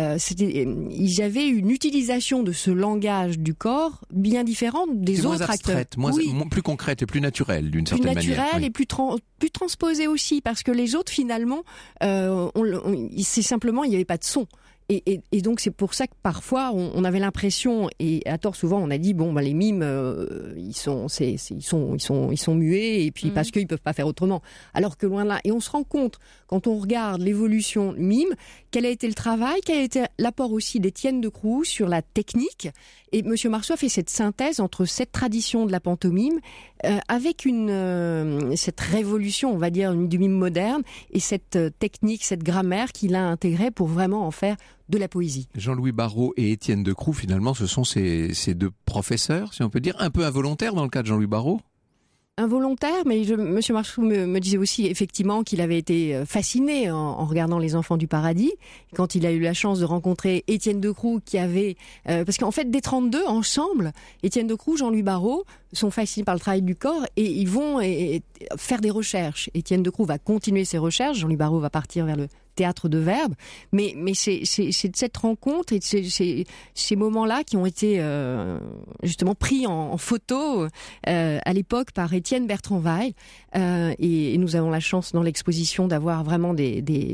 une utilisation de ce langage du corps bien différente des autres acteurs. Plus concrète et plus naturelle d'une certaine manière. Et plus transposé aussi, parce que les autres finalement, c'est simplement il n'y avait pas de son. Et donc c'est pour ça que parfois on avait l'impression, et à tort souvent on a dit les mimes ils sont muets, et puis parce qu'ils peuvent pas faire autrement. Alors que loin de là, et on se rend compte quand on regarde l'évolution mime, quel a été le travail, quel a été l'apport aussi d'Étienne de Crous sur la technique. Et Monsieur Marceau a fait cette synthèse entre cette tradition de la pantomime avec cette révolution, on va dire, du mime moderne, et cette technique, cette grammaire qu'il a intégrée pour vraiment en faire de la poésie. Jean-Louis Barrault et Étienne de Crous, finalement, ce sont ces deux professeurs, si on peut dire, un peu involontaires dans le cas de Jean-Louis Barrault. Involontaire, mais Monsieur Marceau me disait aussi effectivement qu'il avait été fasciné en regardant Les Enfants du Paradis, quand il a eu la chance de rencontrer Étienne de Crous qui avait... parce qu'en fait, des 32, ensemble, Étienne de Crous, Jean-Louis Barrault sont fascinés par le travail du corps et ils vont faire des recherches. Étienne de Crous va continuer ses recherches, Jean-Louis Barrault va partir vers le théâtre de Verbe, mais c'est de cette rencontre et de ces moments-là qui ont été justement pris en photo à l'époque par Étienne Bertrand Weil, et nous avons la chance dans l'exposition d'avoir vraiment des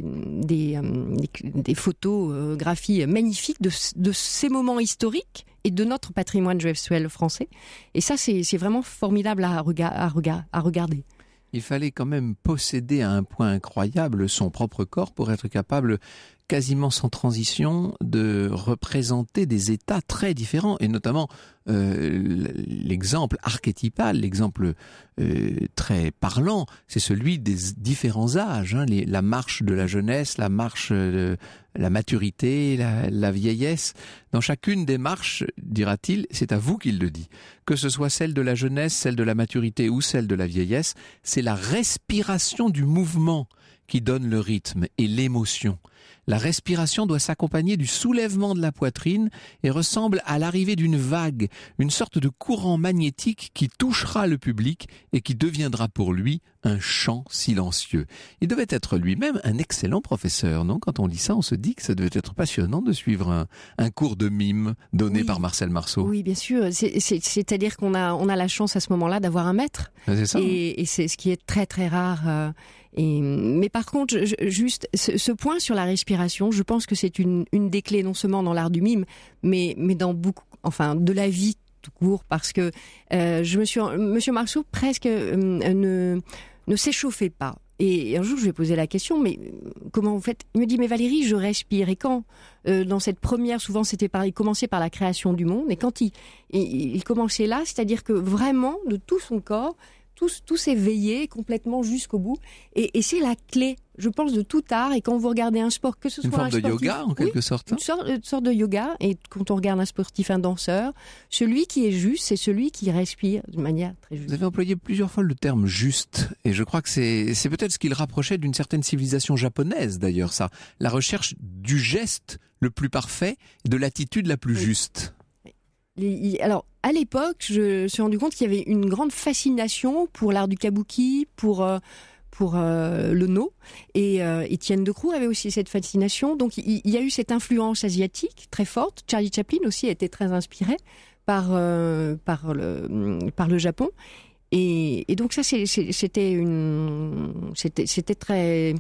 photographies magnifiques de ces moments historiques et de notre patrimoine gestuel français. Et ça, c'est vraiment formidable à regarder. Il fallait quand même posséder à un point incroyable son propre corps pour être capable, quasiment sans transition, de représenter des états très différents, et notamment l'exemple archétypal, l'exemple très parlant, c'est celui des différents âges, la marche de la jeunesse, la marche de la maturité, la vieillesse. Dans chacune des marches, dira-t-il, c'est à vous qu'il le dit, que ce soit celle de la jeunesse, celle de la maturité ou celle de la vieillesse, c'est la respiration du mouvement qui donne le rythme et l'émotion. La respiration doit s'accompagner du soulèvement de la poitrine et ressemble à l'arrivée d'une vague, une sorte de courant magnétique qui touchera le public et qui deviendra pour lui un chant silencieux. Il devait être lui-même un excellent professeur, non? Quand on lit ça, on se dit que ça devait être passionnant de suivre un cours de mime donné par Marcel Marceau. Oui, bien sûr. C'est-à-dire qu'on a la chance à ce moment-là d'avoir un maître. C'est ça. Et c'est ce qui est très très rare. Mais par contre, juste ce point sur la respiration, je pense que c'est une des clés, non seulement dans l'art du mime, mais dans beaucoup, enfin, de la vie tout court, parce que Monsieur Marceau presque ne s'échauffait pas. Et un jour, je lui ai posé la question, mais comment vous faites? Il me dit, mais Valérie, je respire. Et quand, dans cette première, souvent il commençait par la création du monde, et quand il commençait là, c'est-à-dire que vraiment, de tout son corps, tout s'éveiller complètement jusqu'au bout, et c'est la clé, je pense, de tout art. Et quand vous regardez un sport, que ce soit une forme de yoga en quelque sorte, une sorte de yoga. Et quand on regarde un sportif, un danseur, celui qui est juste, c'est celui qui respire de manière très juste. Vous avez employé plusieurs fois le terme juste, et je crois que c'est peut-être ce qui le rapprochait d'une certaine civilisation japonaise d'ailleurs, ça, la recherche du geste le plus parfait, de l'attitude la plus juste. Alors, à l'époque, je me suis rendu compte qu'il y avait une grande fascination pour l'art du kabuki, pour le no, et Étienne de Crous avait aussi cette fascination. Donc, il y a eu cette influence asiatique très forte. Charlie Chaplin aussi a été très inspiré par le Japon. Et donc ça, c'était très...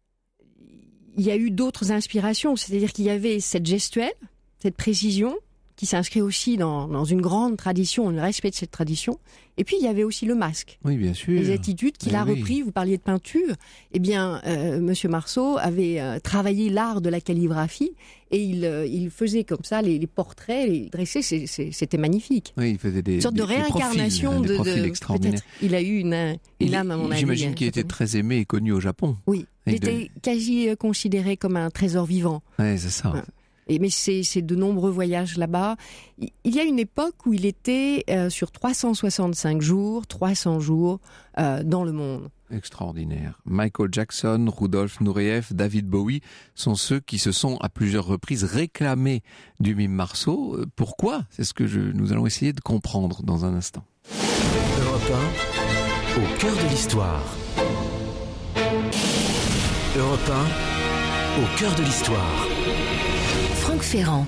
Il y a eu d'autres inspirations, c'est-à-dire qu'il y avait cette gestuelle, cette précision, qui s'inscrit aussi dans une grande tradition, le respect de cette tradition. Et puis, il y avait aussi le masque. Oui, bien sûr. Les attitudes qu'il a repris. Vous parliez de peinture. Eh bien, Monsieur Marceau avait travaillé l'art de la calligraphie et il faisait comme ça les portraits, les dressés. C'était magnifique. Oui, il faisait une sorte de réincarnation des profils extraordinaires. Il a eu une âme, à mon avis. J'imagine qu'il était très aimé et connu au Japon. Oui, il était quasi considéré comme un trésor vivant. Oui, c'est ça. Ouais. Mais c'est de nombreux voyages là-bas. Il y a une époque où il était sur 365 jours, 300 jours dans le monde. Extraordinaire. Michael Jackson, Rudolf Nureyev, David Bowie sont ceux qui se sont à plusieurs reprises réclamés du mime Marceau. Pourquoi ? C'est ce que nous allons essayer de comprendre dans un instant. Europe 1, au cœur de l'histoire. Europe 1, au cœur de l'histoire. Franck Ferrand.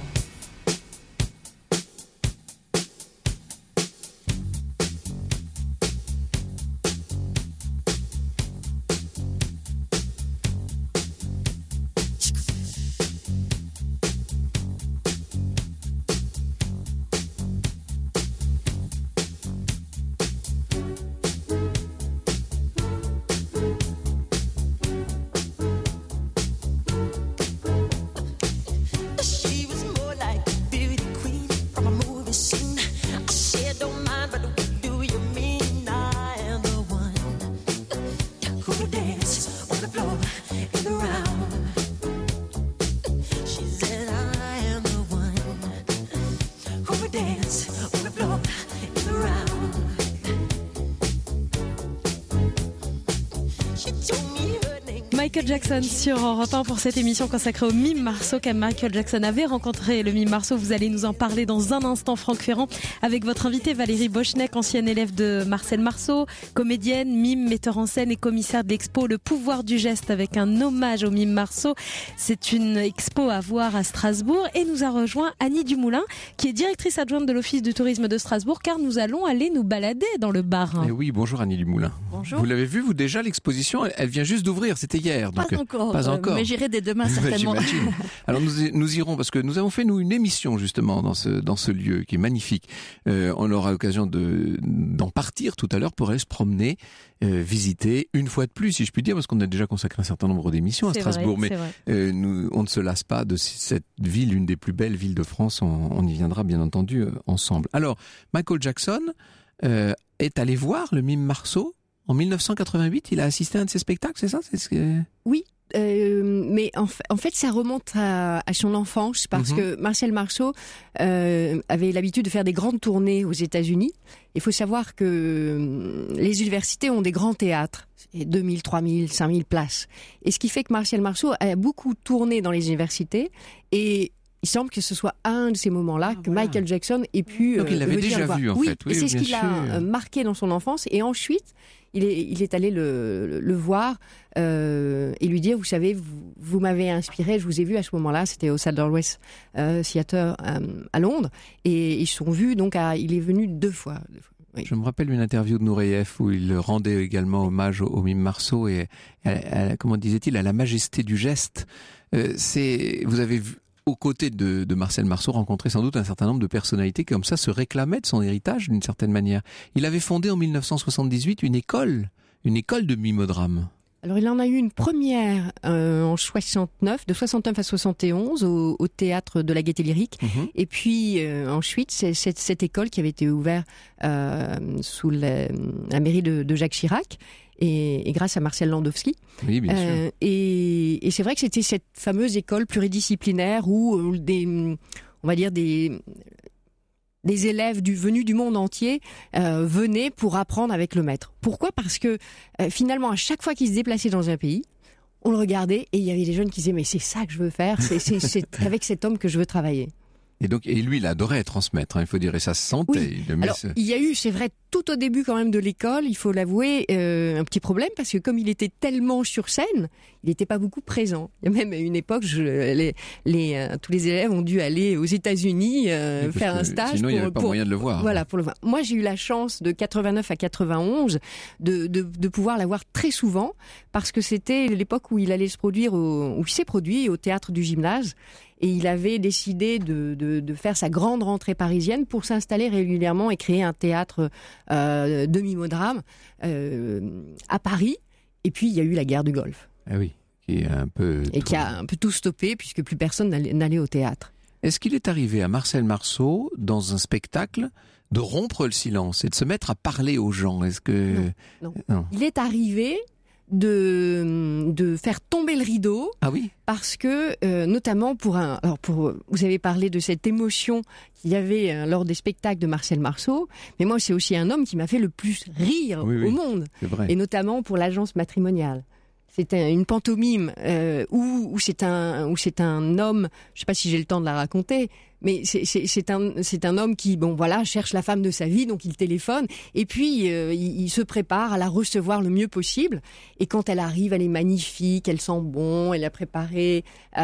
Michael Jackson sur Europe 1 pour cette émission consacrée au mime Marceau. Quand Michael Jackson avait rencontré le mime Marceau, vous allez nous en parler dans un instant, Franck Ferrand, avec votre invité Valérie Bochneck, ancienne élève de Marcel Marceau, comédienne, mime, metteur en scène et commissaire de l'expo Le Pouvoir du Geste, avec un hommage au mime Marceau. C'est une expo à voir à Strasbourg et nous a rejoint Annie Dumoulin, qui est directrice adjointe de l'Office du tourisme de Strasbourg, car nous allons aller nous balader dans le Bas-Rhin. Et oui, bonjour Annie Dumoulin. Bonjour. Vous l'avez vu, vous déjà, l'exposition, elle vient juste d'ouvrir, c'était hier. Donc, pas encore, mais j'irai dès demain certainement. J'imagine. Alors nous irons, parce que nous avons fait une émission justement dans ce lieu qui est magnifique. On aura l'occasion d'en partir tout à l'heure pour aller se promener, visiter une fois de plus, si je puis dire, parce qu'on a déjà consacré un certain nombre d'émissions à Strasbourg, mais on ne se lasse pas de cette ville, une des plus belles villes de France. On y viendra bien entendu ensemble. Alors, Michael Jackson est allé voir le mime Marceau. En 1988, il a assisté à un de ses spectacles, c'est ça ? Oui, mais en fait, ça remonte à son enfance, parce que Marcel Marceau avait l'habitude de faire des grandes tournées aux États-Unis. Il faut savoir que les universités ont des grands théâtres, 2000, 3000, 5000 places. Et ce qui fait que Marcel Marceau a beaucoup tourné dans les universités, et il semble que ce soit un de ces moments-là que Michael Jackson ait pu donc il l'avait déjà vu, en fait. Oui, et c'est ce qui l'a marqué dans son enfance. Et ensuite, il est allé le voir et lui dire, vous savez, vous m'avez inspiré, je vous ai vu à ce moment-là, c'était au Saddle-West Theatre à Londres, et ils se sont vus, donc il est venu deux fois. Oui. Je me rappelle une interview de Nureyev où il rendait également hommage au mime Marceau et comment disait-il, à la majesté du geste. Vous avez vu, aux côtés de Marcel Marceau, rencontrer sans doute un certain nombre de personnalités qui, comme ça, se réclamaient de son héritage d'une certaine manière. Il avait fondé en 1978 une école de mimedrame. Alors, il en a eu une première en 69, de 69 à 71, au théâtre de la Gaîté Lyrique. Et puis, ensuite, c'est cette école qui avait été ouverte sous la mairie de Jacques Chirac. Et grâce à Marcel Landowski. Oui, bien sûr. Et c'est vrai que c'était cette fameuse école pluridisciplinaire où on va dire des élèves venus du monde entier venaient pour apprendre avec le maître. Pourquoi ? Parce que finalement, à chaque fois qu'il se déplaçait dans un pays, on le regardait et il y avait des jeunes qui disaient « mais c'est ça que je veux faire, c'est avec cet homme que je veux travailler ». Et lui, il adorait transmettre, il faut dire, et ça se sentait. Oui. Alors, il y a eu, c'est vrai, tout au début quand même de l'école, il faut l'avouer, un petit problème, parce que comme il était tellement sur scène, il n'était pas beaucoup présent. Il y a même une époque, tous les élèves ont dû aller aux États-Unis faire un stage. Sinon, il n'y avait pas moyen de le voir. Voilà, pour le voir. Moi, j'ai eu la chance de 89 à 91 de pouvoir la voir très souvent, parce que c'était l'époque où il allait se produire, où il s'est produit au théâtre du Gymnase. et il avait décidé de faire sa grande rentrée parisienne pour s'installer régulièrement et créer un théâtre demi-modrame à Paris. Et puis il y a eu la guerre du Golfe. Ah oui, qui a un peu tout stoppé puisque plus personne n'allait au théâtre. Est-ce qu'il est arrivé à Marcel Marceau, dans un spectacle, de rompre le silence et de se mettre à parler aux gens? Est-ce que non. Il est arrivé de faire tomber le rideau. Ah oui. Parce que notamment vous avez parlé de cette émotion qu'il y avait lors des spectacles de Marcel Marceau, mais moi c'est aussi un homme qui m'a fait le plus rire au monde, c'est vrai. Et notamment pour l'agence matrimoniale. C'était une pantomime où c'est un homme, je sais pas si j'ai le temps de la raconter, mais c'est un homme qui cherche la femme de sa vie, donc il téléphone et puis il se prépare à la recevoir le mieux possible, et quand elle arrive, elle est magnifique, elle sent bon, elle a préparé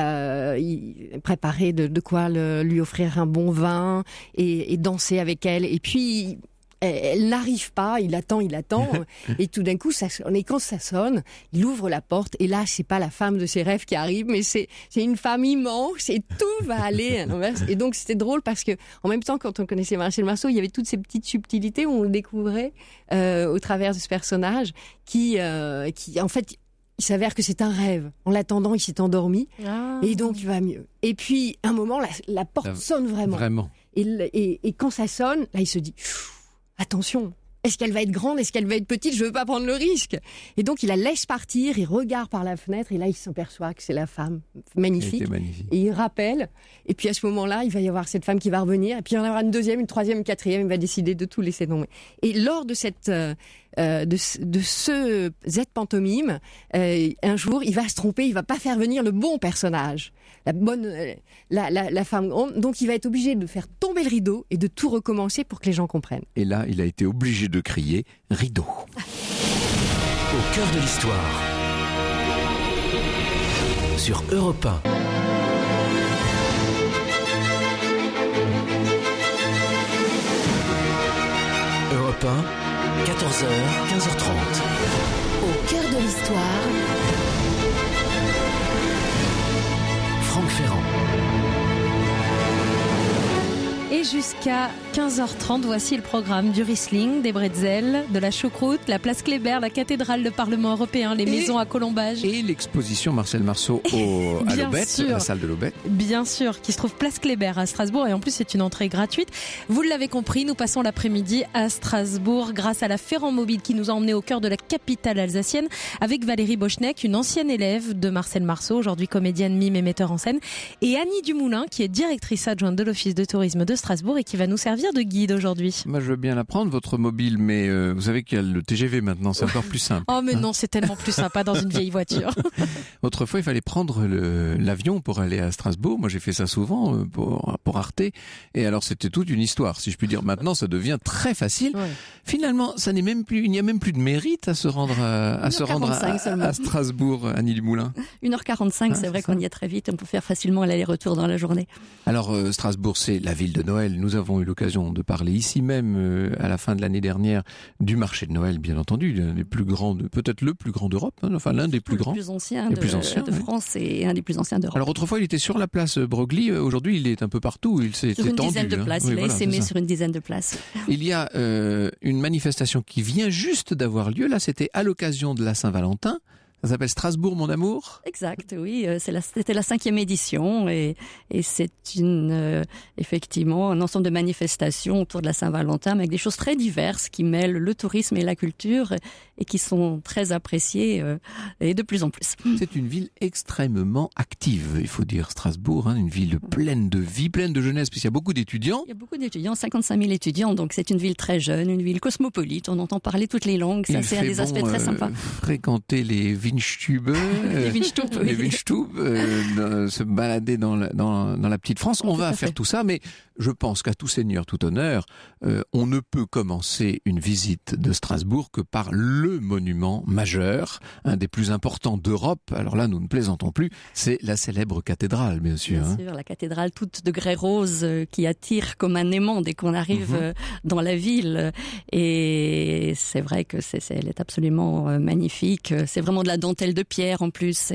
de quoi lui offrir un bon vin et danser avec elle, et puis elle n'arrive pas, il attend, et tout d'un coup, ça sonne. Et quand ça sonne, il ouvre la porte, et là, c'est pas la femme de ses rêves qui arrive, mais c'est une femme immense, et tout va aller à l'envers. Et donc, c'était drôle parce que, en même temps, quand on connaissait Marcel Marceau, il y avait toutes ces petites subtilités où on le découvrait au travers de ce personnage qui en fait, il s'avère que c'est un rêve. En l'attendant, il s'est endormi, et donc il va mieux. Et puis, à un moment, la porte sonne vraiment. Et quand ça sonne, là, il se dit... Attention, est-ce qu'elle va être grande, est-ce qu'elle va être petite? Je veux pas prendre le risque. Et donc il la laisse partir, il regarde par la fenêtre, et là il s'aperçoit que c'est la femme magnifique. Et il rappelle, et puis à ce moment-là, il va y avoir cette femme qui va revenir, et puis il y en aura une deuxième, une troisième, une quatrième, il va décider de tout laisser tomber. Et lors de cette cette pantomime, un jour, il va se tromper, il va pas faire venir le bon personnage, la femme grande, donc il va être obligé de faire tomber le rideau et de tout recommencer pour que les gens comprennent. Et là, il a été obligé de crier « rideau ». Au cœur de l'histoire, sur Europe 1. Europe 1, 14h, 15h30. Au cœur de l'histoire, Franck Ferrand. Et jusqu'à 15h30, voici le programme du Riesling, des bretzels, de la choucroute, la place Kléber, la cathédrale, le Parlement européen, les maisons à Colombage. Et l'exposition Marcel Marceau à l'Aubette, la salle de l'Aubette. Bien sûr, qui se trouve place Kléber à Strasbourg, et en plus c'est une entrée gratuite. Vous l'avez compris, nous passons l'après-midi à Strasbourg grâce à la Ferrand Mobile qui nous a emmenés au cœur de la capitale alsacienne avec Valérie Bochneck, une ancienne élève de Marcel Marceau, aujourd'hui comédienne, mime et metteur en scène, et Annie Dumoulin qui est directrice adjointe de l'Office de tourisme de Strasbourg et qui va nous servir de guide aujourd'hui. Moi, je veux bien la prendre, votre mobile, mais vous savez qu'il y a le TGV maintenant, c'est encore plus simple. Oh mais non, c'est tellement plus sympa dans une vieille voiture. Autrefois, il fallait prendre l'avion pour aller à Strasbourg. Moi, j'ai fait ça souvent pour Arte. Et alors, c'était toute une histoire, si je puis dire. Maintenant, ça devient très facile. Ouais. Finalement, il n'y a même plus de mérite à se rendre à Strasbourg, Annie Dumoulin. 1h45, c'est vrai qu'on y est très vite. On peut faire facilement l'aller-retour dans la journée. Alors, Strasbourg, c'est la ville de Noël. Nous avons eu l'occasion de parler ici même, à la fin de l'année dernière, du marché de Noël, bien entendu, des plus grands, peut-être le plus grand d'Europe, hein, enfin l'un des plus grands. Le plus ancien de France et un des plus anciens d'Europe. Alors autrefois, il était sur la place Broglie, aujourd'hui il est un peu partout, il s'est étendu. Sur une dizaine de places, il a essaimé sur une dizaine de places. Il y a une manifestation qui vient juste d'avoir lieu, là c'était à l'occasion de la Saint-Valentin. Ça s'appelle Strasbourg, mon amour. Exact, oui. C'était la 5e édition et c'est effectivement un ensemble de manifestations autour de la Saint-Valentin avec des choses très diverses qui mêlent le tourisme et la culture et qui sont très appréciées et de plus en plus. C'est une ville extrêmement active, il faut dire, Strasbourg, hein, une ville pleine de vie, pleine de jeunesse, puisqu'il y a beaucoup d'étudiants. Il y a beaucoup d'étudiants, 55 000 étudiants, donc c'est une ville très jeune, une ville cosmopolite, on entend parler toutes les langues, ça c'est un des aspects très sympas. Fréquenter les Windstube, se balader dans la petite France. On va faire tout ça, mais je pense qu'à tout seigneur, tout honneur, on ne peut commencer une visite de Strasbourg que par le monument majeur, un des plus importants d'Europe. Alors là, nous ne plaisantons plus, c'est la célèbre cathédrale, bien sûr. Bien sûr, la cathédrale toute de grès rose qui attire comme un aimant dès qu'on arrive dans la ville. Et c'est vrai que elle est absolument magnifique. C'est vraiment de la dentelle de pierre en plus.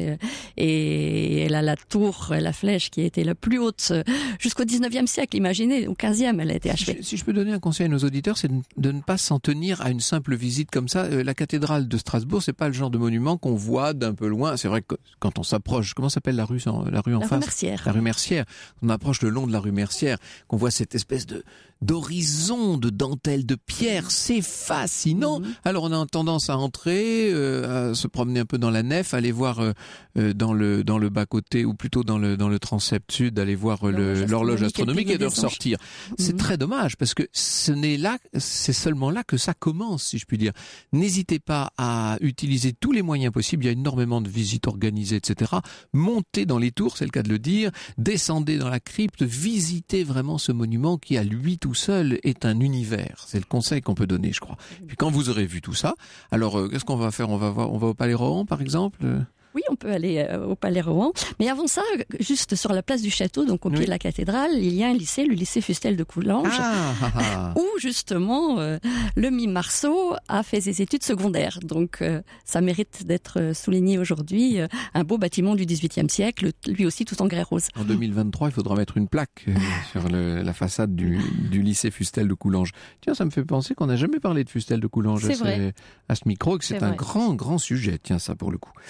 Et elle a la tour, la flèche qui a été la plus haute jusqu'au 19e siècle. Imaginez, au 15e, elle a été achevée. Si je peux donner un conseil à nos auditeurs, c'est de ne pas s'en tenir à une simple visite comme ça. La cathédrale de Strasbourg, c'est pas le genre de monument qu'on voit d'un peu loin. C'est vrai que quand on s'approche, comment s'appelle la rue en face? Rue Mercière. La rue Mercière. On approche le long de la rue Mercière, qu'on voit cette espèce d'horizon de dentelle de pierre, c'est fascinant. Alors on a tendance à entrer, à se promener un peu dans la nef, aller voir dans le bas côté, ou plutôt dans le transept sud, aller voir l'horloge astronomique et de ressortir. C'est très dommage parce que c'est seulement là que ça commence, si je puis dire. N'hésitez pas à utiliser tous les moyens possibles. Il y a énormément de visites organisées, etc. Montez dans les tours, c'est le cas de le dire. Descendez dans la crypte, visitez vraiment ce monument qui à lui tout seul est un univers. C'est le conseil qu'on peut donner, je crois. Puis quand vous aurez vu tout ça, alors qu'est-ce qu'on va faire? On va au Palais Rohan, par exemple? Oui, on peut aller au Palais Rohan. Mais avant ça, juste sur la place du château, donc au pied de la cathédrale, il y a un lycée, le lycée Fustel de Coulanges, où justement le mime Marceau a fait ses études secondaires. Donc ça mérite d'être souligné aujourd'hui. Un beau bâtiment du XVIIIe siècle, lui aussi tout en grès rose. En 2023, il faudra mettre une plaque sur la façade du lycée Fustel de Coulanges. Tiens, ça me fait penser qu'on n'a jamais parlé de Fustel de Coulanges à ce micro, et que c'est un grand sujet. Tiens, ça pour le coup.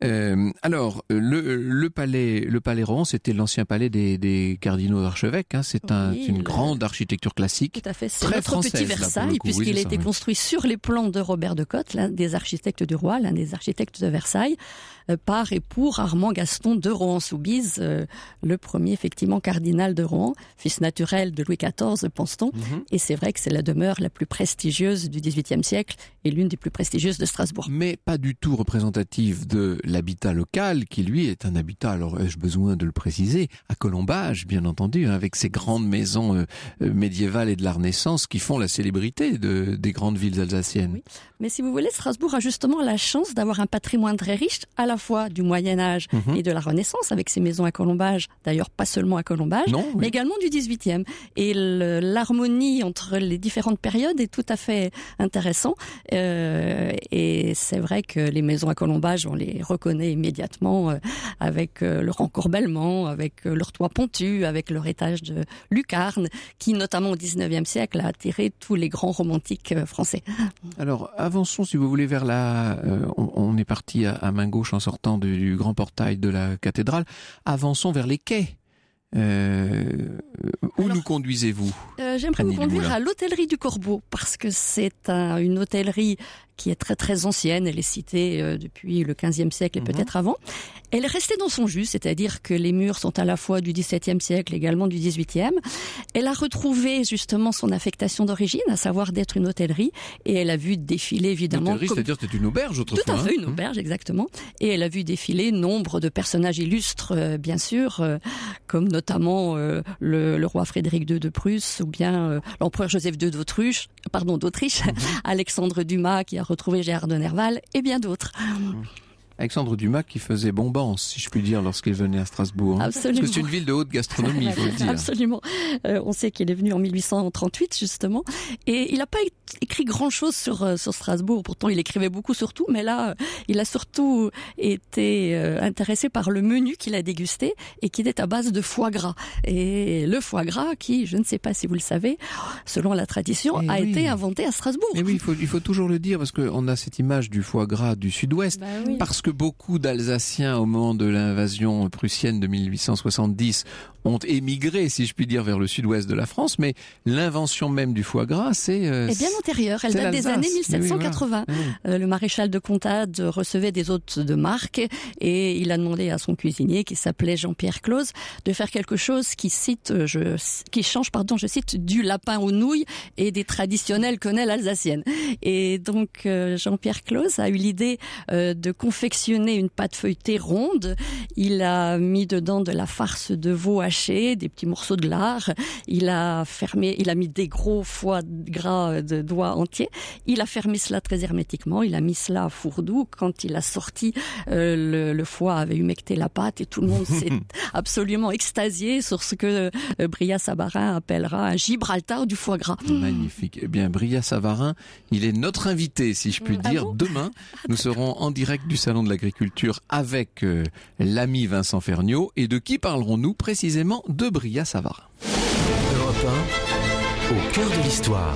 Alors, le palais Rohan, c'était l'ancien palais des cardinaux archevêques. Hein. C'est une grande architecture classique. Tout à fait. C'est très notre française, petit Versailles, puisqu'il a été construit sur les plans de Robert de Cotte, l'un des architectes du roi, l'un des architectes de Versailles, par et pour Armand Gaston de Rohan-Soubise, le premier effectivement cardinal de Rohan, fils naturel de Louis XIV, pense-t-on. Et c'est vrai que c'est la demeure la plus prestigieuse du XVIIIe siècle et l'une des plus prestigieuses de Strasbourg. Mais pas du tout représentative de l'habitat local, qui lui est un habitat, alors ai-je besoin de le préciser, à colombage, bien entendu, hein, avec ces grandes maisons médiévales et de la Renaissance qui font la célébrité des grandes villes alsaciennes. Oui. Mais si vous voulez, Strasbourg a justement la chance d'avoir un patrimoine très riche, à la fois du Moyen-Âge et de la Renaissance, avec ses maisons à colombage, d'ailleurs pas seulement à colombage, mais également du XVIIIe. Et l'harmonie entre les différentes périodes est tout à fait intéressant. Et c'est vrai que les maisons à colombage, on les reconnaît immédiatement avec leur encorbellement, avec leur toit pontu, avec leur étage de lucarne, qui notamment au XIXe siècle a attiré tous les grands romantiques français. Alors, avançons si vous voulez vers on est parti à main gauche en sortant du grand portail de la cathédrale. Avançons vers les quais. Où nous conduisez-vous? J'aimerais vous conduire à l'hôtellerie du Corbeau, parce que c'est une hôtellerie qui est très très ancienne. Elle est citée depuis le XVe siècle et peut-être avant. Elle est restée dans son jus, c'est-à-dire que les murs sont à la fois du XVIIe siècle, également du XVIIIe. Elle a retrouvé justement son affectation d'origine, à savoir d'être une hôtellerie, et elle a vu défiler évidemment... L'hôtellerie, c'est-à-dire c'était une auberge autrefois. Tout à fait, une auberge, exactement. Et elle a vu défiler nombre de personnages illustres, bien sûr, comme notamment le roi Frédéric II de Prusse, ou bien l'empereur Joseph II d'Autriche, Alexandre Dumas qui a retrouvé Gérard de Nerval, et bien d'autres. Alexandre Dumas qui faisait bombance, si je puis dire, lorsqu'il venait à Strasbourg. Hein. Absolument. Parce que c'est une ville de haute gastronomie, il faut le dire. Absolument. On sait qu'il est venu en 1838, justement. Et il n'a pas écrit grand-chose sur Strasbourg. Pourtant, il écrivait beaucoup sur tout. Mais là, il a surtout été intéressé par le menu qu'il a dégusté et qui était à base de foie gras. Et le foie gras qui, je ne sais pas si vous le savez, selon la tradition, a été inventé à Strasbourg. Et oui, il faut toujours le dire parce qu'on a cette image du foie gras du sud-ouest. Parce que beaucoup d'Alsaciens, au moment de l'invasion prussienne de 1870, ont émigré, si je puis dire, vers le sud-ouest de la France, mais l'invention même du foie gras, c'est... est bien antérieure, elle date des années 1780. Oui, voilà. Le maréchal de Comtade recevait des hôtes de marque et il a demandé à son cuisinier, qui s'appelait Jean-Pierre Clause, de faire quelque chose qui change, je cite, du lapin aux nouilles et des traditionnelles quenelles alsaciennes. Et donc, Jean-Pierre Clause a eu l'idée de confectionner une pâte feuilletée ronde. Il a mis dedans de la farce de veau des petits morceaux de lard. Il a mis des gros foie gras de doigts foie entier. Il a fermé cela très hermétiquement. Il a mis cela à four doux. Quand il a sorti, le foie avait humecté la pâte et tout le monde s'est absolument extasié sur ce que Brillat-Savarin appellera un Gibraltar du foie gras. Magnifique. Eh bien, Brillat-Savarin, il est notre invité, si je puis dire. Bon Demain, nous serons en direct du Salon de l'Agriculture avec l'ami Vincent Ferniaud. Et de qui parlerons-nous précisément? De Brillat-Savarin. Europe 1, au cœur de l'histoire.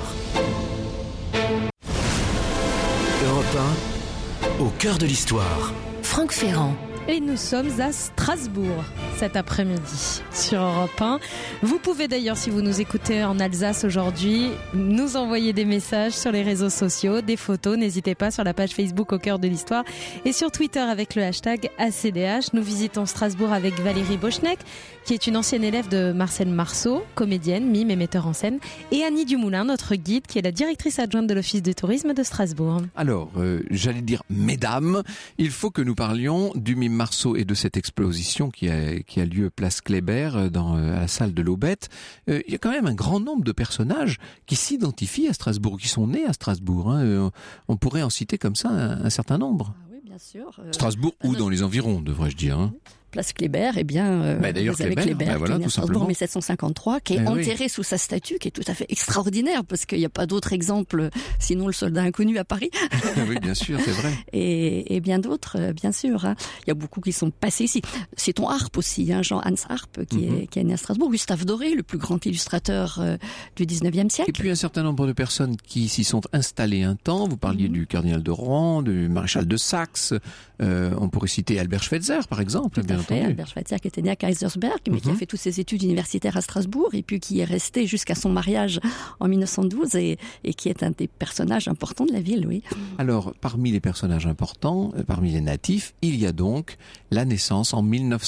Europe 1, au cœur de l'histoire. Franck Ferrand. Et nous sommes à Strasbourg cet après-midi sur Europe 1. Vous pouvez d'ailleurs, si vous nous écoutez en Alsace aujourd'hui, nous envoyer des messages sur les réseaux sociaux, des photos. N'hésitez pas sur la page Facebook au cœur de l'histoire et sur Twitter avec le hashtag ACDH. Nous visitons Strasbourg avec Valérie Boschneck, qui est une ancienne élève de Marcel Marceau, comédienne, mime et metteur en scène, et Annie Dumoulin, notre guide, qui est la directrice adjointe de l'Office du tourisme de Strasbourg. Alors, j'allais dire, mesdames, il faut que nous parlions du mime Marceau et de cette exposition qui a lieu place Kléber à la salle de l'Aubette. Il y a quand même un grand nombre de personnages qui s'identifient à Strasbourg, qui sont nés à Strasbourg. On pourrait en citer comme ça un certain nombre. Ah oui, bien sûr. Strasbourg ou dans les environs, devrais-je dire. Place Kléber, eh bien, d'ailleurs, vous avez Kléber, Kléber, voilà, qui est né tout à Strasbourg en simplement. 1753, qui est enterré sous sa statue, qui est tout à fait extraordinaire, parce qu'il n'y a pas d'autre exemple, sinon le soldat inconnu à Paris. Oui, bien sûr, c'est vrai. Et bien d'autres, bien sûr. Hein. Il y a beaucoup qui sont passés ici. Citons Harpe aussi, hein, Jean-Hans Harpe, qui est né à Strasbourg. Gustave Doré, le plus grand illustrateur du 19e siècle. Et puis un certain nombre de personnes qui s'y sont installées un temps. Vous parliez du cardinal de Rohan, du maréchal de Saxe. On pourrait citer Albert Schweitzer, par exemple. Tout bien à fait, entendu. Albert Schweitzer qui était né à Kaisersberg, mais qui a fait toutes ses études universitaires à Strasbourg, et puis qui est resté jusqu'à son mariage en 1912, et qui est un des personnages importants de la ville, oui. Alors, parmi les personnages importants, parmi les natifs, il y a donc la naissance en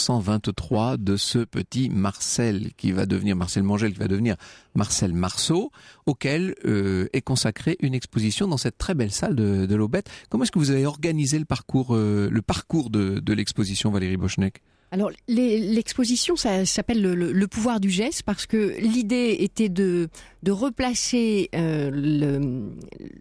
1923 de ce petit Marcel Mangel, qui va devenir Marcel Marceau, auquel est consacrée une exposition dans cette très belle salle de l'Aubette. Comment est-ce que vous avez organisé le parcours de l'exposition, Valérie Boschneck? Alors, l'exposition, ça s'appelle le pouvoir du geste, parce que l'idée était de replacer le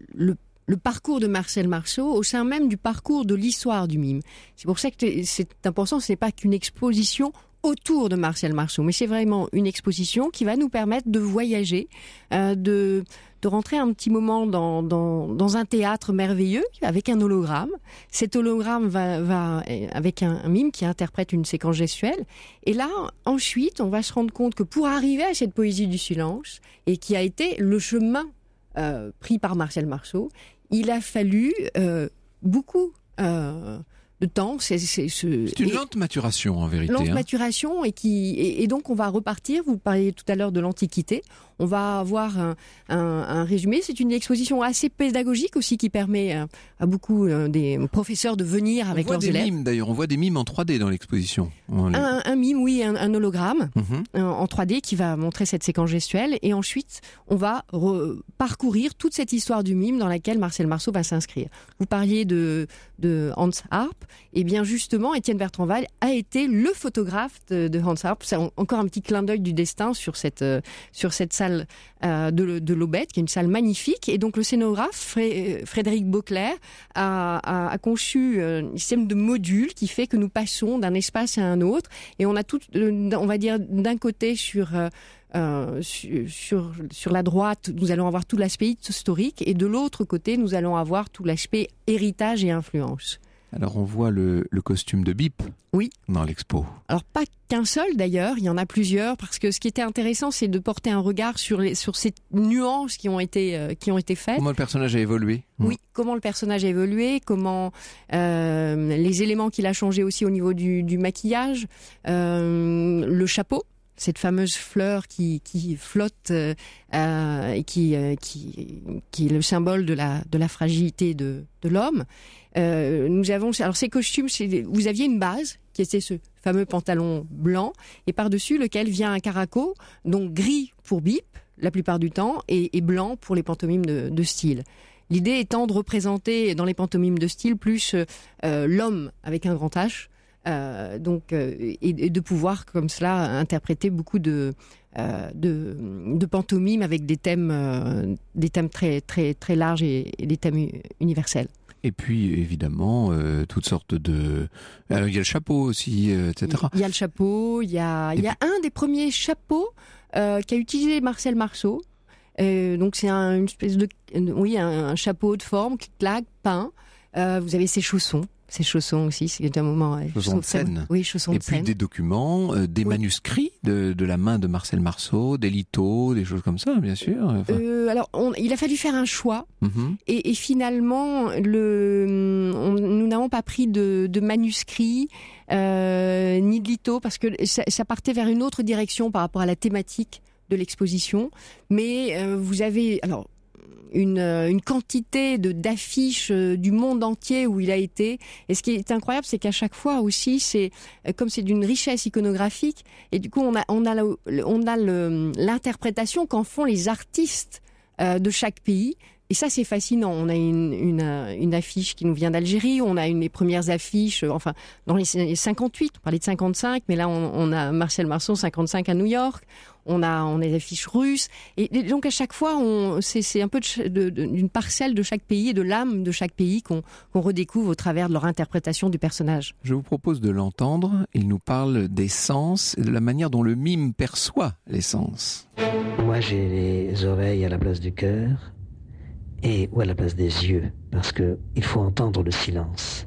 parcours de Marcel Marceau au sein même du parcours de l'histoire du mime. C'est pour ça que c'est important, ce n'est pas qu'une exposition autour de Marcel Marceau, mais c'est vraiment une exposition qui va nous permettre de voyager, de rentrer un petit moment dans un théâtre merveilleux avec un hologramme. Cet hologramme va avec un mime qui interprète une séquence gestuelle. Et là, ensuite, on va se rendre compte que pour arriver à cette poésie du silence, et qui a été le chemin pris par Marcel Marceau, il a fallu beaucoup de temps. C'est une lente maturation, en vérité. Lente maturation, et donc on va repartir. Vous parliez tout à l'heure de l'Antiquité. On va avoir un résumé. C'est une exposition assez pédagogique aussi, qui permet à beaucoup des professeurs de venir avec leurs élèves. On voit des mimes d'ailleurs, on voit des mimes en 3D dans l'exposition. Un mime, oui, un hologramme en 3D qui va montrer cette séquence gestuelle. Et ensuite, on va parcourir toute cette histoire du mime dans laquelle Marcel Marceau va s'inscrire. Vous parliez de Hans Harpe. Et bien justement, Étienne Bertrand-Valle a été le photographe de Hans Harpe. C'est encore un petit clin d'œil du destin sur cette salle de l'Aubette, qui est une salle magnifique. Et donc le scénographe Frédéric Beauclerc a conçu un système de modules qui fait que nous passons d'un espace à un autre, et on a tout, on va dire, d'un côté sur la droite, nous allons avoir tout l'aspect historique, et de l'autre côté, nous allons avoir tout l'aspect héritage et influence. Alors on voit le costume de Bip dans l'expo. Alors pas qu'un seul d'ailleurs, il y en a plusieurs, parce que ce qui était intéressant, c'est de porter un regard sur ces nuances qui ont été faites. Comment le personnage a évolué? Oui, comment le personnage a évolué, comment les éléments qu'il a changés aussi au niveau du maquillage, le chapeau. Cette fameuse fleur qui flotte et qui est le symbole de la fragilité de l'homme. Nous avons, alors ces costumes, vous aviez une base qui était ce fameux pantalon blanc, et par-dessus lequel vient un caraco, donc gris pour Bip la plupart du temps, et blanc pour les pantomimes de style. L'idée étant de représenter dans les pantomimes de style plus l'homme avec un grand H, Et de pouvoir comme cela interpréter beaucoup de pantomime avec des thèmes très très très larges et des thèmes universels. Et puis évidemment toutes sortes de il y a le chapeau aussi, etc. Il y a le chapeau, il y a un des premiers chapeaux qu'a utilisé Marcel Marceau. Donc c'est une espèce un chapeau de forme, clic-clac, peint. Vous avez ses chaussons aussi, c'est un moment. Chaussons de scène. Oui, chaussons de scène. Et puis des documents, des manuscrits de la main de Marcel Marceau, des lithos, des choses comme ça, bien sûr. Enfin... Alors, il a fallu faire un choix, et finalement, nous n'avons pas pris de manuscrits ni de lithos parce que ça partait vers une autre direction par rapport à la thématique de l'exposition. Mais vous avez une quantité d'affiches du monde entier où il a été. Et ce qui est incroyable, c'est qu'à chaque fois aussi, c'est comme c'est d'une richesse iconographique. Et du coup, on a l'interprétation qu'en font les artistes de chaque pays. Et ça, c'est fascinant. On a une affiche qui nous vient d'Algérie. On a les premières affiches, dans les 58. On parlait de 55, mais là, on a Marcel Marceau, 55 à New York. On a des affiches russes. Et donc, à chaque fois, c'est un peu d'une parcelle de chaque pays et de l'âme de chaque pays qu'on redécouvre au travers de leur interprétation du personnage. Je vous propose de l'entendre. Il nous parle des sens et de la manière dont le mime perçoit les sens. Moi, j'ai les oreilles à la place du cœur. Ou à la place des yeux, parce que il faut entendre le silence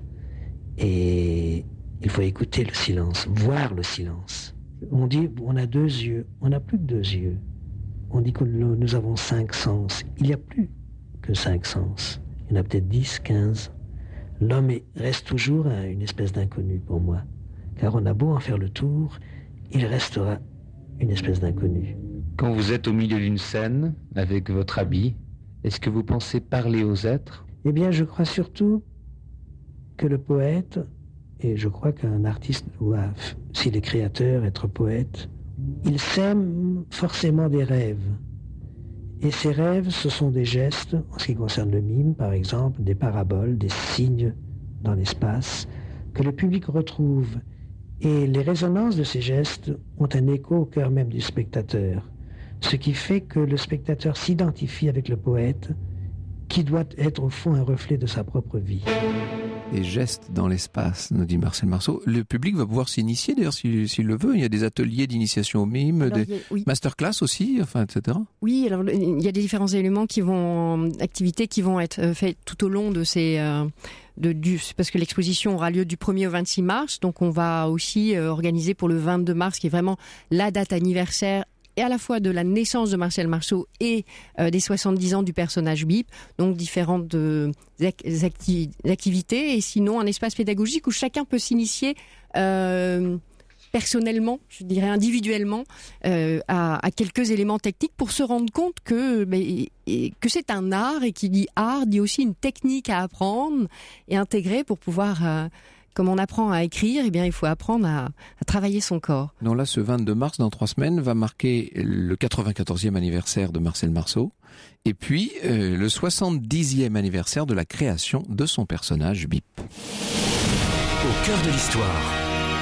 et il faut écouter le silence, voir le silence. On dit on a 2 yeux, on n'a plus que 2 yeux. On dit que nous avons 5 sens. Il n'y a plus que 5 sens. Il y en a peut-être 10, 15. L'homme reste toujours une espèce d'inconnu pour moi, car on a beau en faire le tour, il restera une espèce d'inconnu. Quand vous êtes au milieu d'une scène avec votre habit, est-ce que vous pensez parler aux êtres ? Eh bien, je crois surtout que le poète, et je crois qu'un artiste doit, s'il est créateur, être poète, il sème forcément des rêves. Et ces rêves, ce sont des gestes, en ce qui concerne le mime, par exemple, des paraboles, des signes dans l'espace, que le public retrouve. Et les résonances de ces gestes ont un écho au cœur même du spectateur. Ce qui fait que le spectateur s'identifie avec le poète, qui doit être au fond un reflet de sa propre vie. Des gestes dans des nous dit Marcel Marceau. Le public va pouvoir s'initier, d'ailleurs, s'il le veut. Il y a des ateliers d'initiation au mime, masterclass aussi, etc. Oui, alors il y a des différents éléments activités qui vont être faites tout au long de ces... parce que l'exposition aura lieu du 1er au 26 mars, donc on va aussi organiser pour le 22 mars, qui est vraiment la date anniversaire et à la fois de la naissance de Marcel Marceau et des 70 ans du personnage Bip, donc différentes activités, et sinon un espace pédagogique où chacun peut s'initier personnellement, je dirais individuellement, à quelques éléments techniques pour se rendre compte que c'est un art, et qui dit art dit aussi une technique à apprendre et intégrer pour pouvoir... Comme on apprend à écrire, eh bien, il faut apprendre à travailler son corps. Donc là, ce 22 mars, dans 3 semaines, va marquer le 94e anniversaire de Marcel Marceau, et puis le 70e anniversaire de la création de son personnage Bip. Au cœur de l'histoire.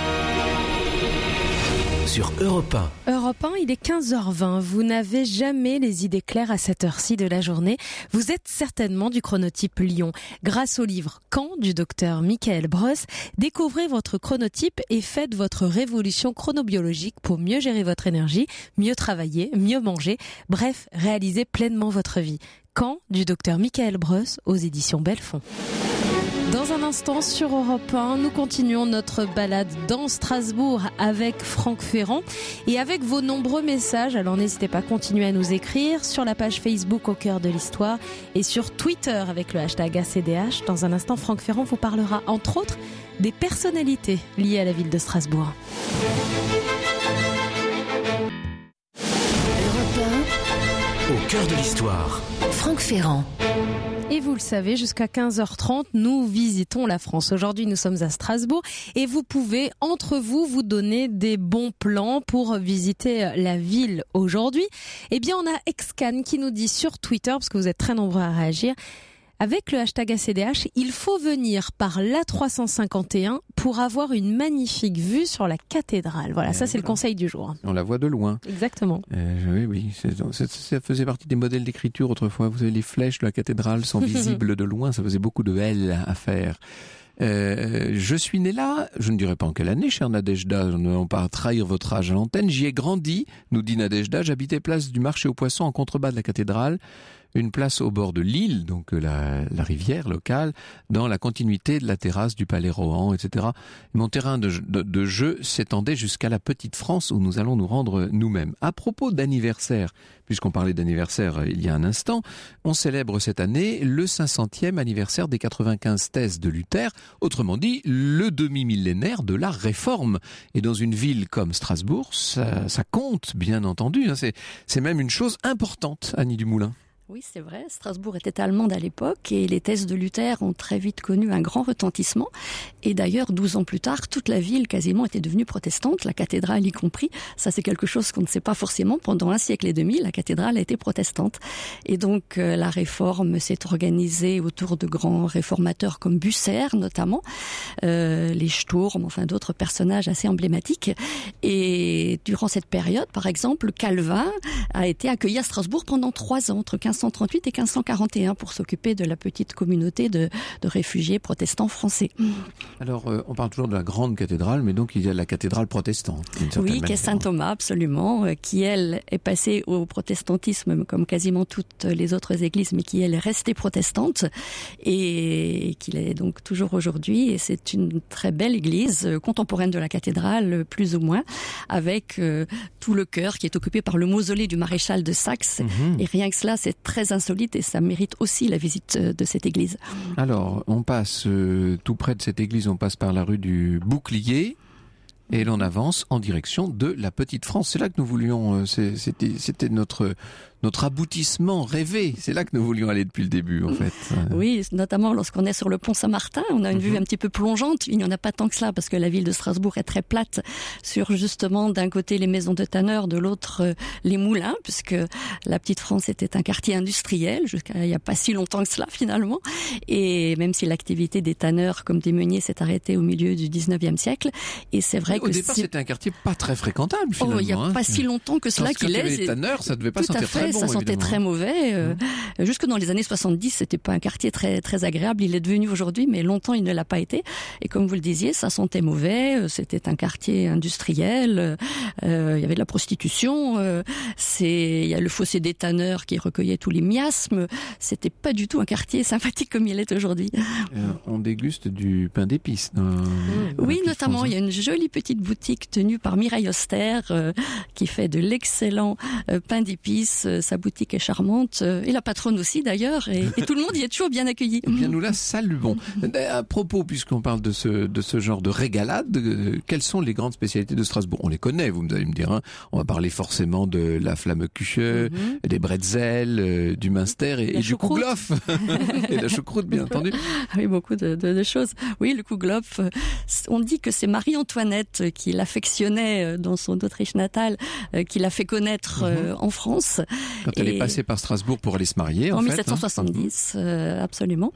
Sur Europe 1. Europe 1, il est 15h20. Vous n'avez jamais les idées claires à cette heure-ci de la journée. Vous êtes certainement du chronotype Lion. Grâce au livre Quand du docteur Michael Bross, découvrez votre chronotype et faites votre révolution chronobiologique pour mieux gérer votre énergie, mieux travailler, mieux manger, bref, réaliser pleinement votre vie. Quand du docteur Michael Bross aux éditions Belfond. Dans un instant sur Europe 1, nous continuons notre balade dans Strasbourg avec Franck Ferrand et avec vos nombreux messages. Alors n'hésitez pas à continuer à nous écrire sur la page Facebook Au cœur de l'histoire et sur Twitter avec le hashtag ACDH. Dans un instant, Franck Ferrand vous parlera entre autres des personnalités liées à la ville de Strasbourg. Europe 1, Au cœur de l'histoire. Franck Ferrand. Et vous le savez, jusqu'à 15h30, nous visitons la France. Aujourd'hui, nous sommes à Strasbourg et vous pouvez, entre vous donner des bons plans pour visiter la ville aujourd'hui. Eh bien, on a Excan qui nous dit sur Twitter, parce que vous êtes très nombreux à réagir, Avec le hashtag ACDH, il faut venir par l'A351 pour avoir une magnifique vue sur la cathédrale. Voilà, ça c'est le conseil du jour. On la voit de loin. Exactement. Oui, ça faisait partie des modèles d'écriture autrefois. Vous savez, les flèches de la cathédrale sont visibles de loin. Ça faisait beaucoup de L à faire. Je suis né là, je ne dirais pas en quelle année, cher Nadejda, ne allons pas trahir votre âge à l'antenne. J'y ai grandi, nous dit Nadejda. J'habitais place du marché aux poissons en contrebas de la cathédrale. Une place au bord de l'île, donc la rivière locale, dans la continuité de la terrasse du Palais Rohan, etc. Mon terrain de jeu s'étendait jusqu'à la Petite France où nous allons nous rendre nous-mêmes. À propos d'anniversaire, puisqu'on parlait d'anniversaire il y a un instant, on célèbre cette année le 500e anniversaire des 95 thèses de Luther, autrement dit le demi-millénaire de la Réforme. Et dans une ville comme Strasbourg, ça compte, bien entendu. C'est même une chose importante, Annie Dumoulin. Oui, c'est vrai. Strasbourg était allemande à l'époque et les thèses de Luther ont très vite connu un grand retentissement. Et d'ailleurs, 12 ans plus tard, toute la ville quasiment était devenue protestante, la cathédrale y compris. Ça, c'est quelque chose qu'on ne sait pas forcément. Pendant un siècle et demi, la cathédrale a été protestante. Et donc, la réforme s'est organisée autour de grands réformateurs comme Bucer, notamment, les Sturm, enfin d'autres personnages assez emblématiques. Et durant cette période, par exemple, Calvin a été accueilli à Strasbourg pendant 3 ans, entre 1538 et 1541, pour s'occuper de la petite communauté de réfugiés protestants français. Alors, on parle toujours de la grande cathédrale, mais donc il y a la cathédrale protestante. Oui, qui est Saint-Thomas, absolument, qui, elle, est passée au protestantisme comme quasiment toutes les autres églises, mais qui, elle, est restée protestante et qui l'est donc toujours aujourd'hui. Et c'est une très belle église, contemporaine de la cathédrale, plus ou moins, avec tout le chœur qui est occupé par le mausolée du maréchal de Saxe. Et rien que cela, c'est très insolite et ça mérite aussi la visite de cette église. Alors, on passe tout près de cette église, on passe par la rue du Bouclier et l'on avance en direction de la Petite France. C'est là que nous voulions, c'était notre aboutissement rêvé. C'est là que nous voulions aller depuis le début, en fait. Oui, notamment lorsqu'on est sur le pont Saint-Martin, on a une vue un petit peu plongeante. Il n'y en a pas tant que cela parce que la ville de Strasbourg est très plate sur justement d'un côté les maisons de tanneurs, de l'autre les moulins, puisque la Petite France était un quartier industriel jusqu'à il n'y a pas si longtemps que cela finalement. Et même si l'activité des tanneurs comme des meuniers s'est arrêtée au milieu du 19e siècle, et c'est vrai au départ c'était un quartier pas très fréquentable finalement. Il n'y a pas si longtemps que cela qu'il est. Les tanneurs, ça devait pas sentir très bon. Ça sentait très mauvais. Jusque dans les années 70, c'était pas un quartier très très agréable. Il est devenu aujourd'hui, mais longtemps il ne l'a pas été. Et comme vous le disiez, ça sentait mauvais. C'était un quartier industriel. Il y avait de la prostitution. Il y a le fossé des tanneurs qui recueillait tous les miasmes. C'était pas du tout un quartier sympathique comme il est aujourd'hui. On déguste du pain d'épices. Oui, notamment. Il y a une jolie petite boutique tenue par Mireille Auster qui fait de l'excellent pain d'épices. Sa boutique est charmante et la patronne aussi d'ailleurs et tout le monde y est toujours bien accueilli. Eh bien nous la saluons. À propos, puisqu'on parle de ce genre de régalade, quelles sont les grandes spécialités de Strasbourg? On les connaît, vous allez me dire. Hein. On va parler forcément de la Flammekuche, des bretzels, du Münster et du Kouglof. Et la choucroute, bien entendu. Oui, beaucoup de choses. Oui, le Kouglof, on dit que c'est Marie-Antoinette qui l'affectionnait dans son Autriche natale, qui l'a fait connaître en France. Quand elle est passée par Strasbourg pour aller se marier, en 1770, absolument.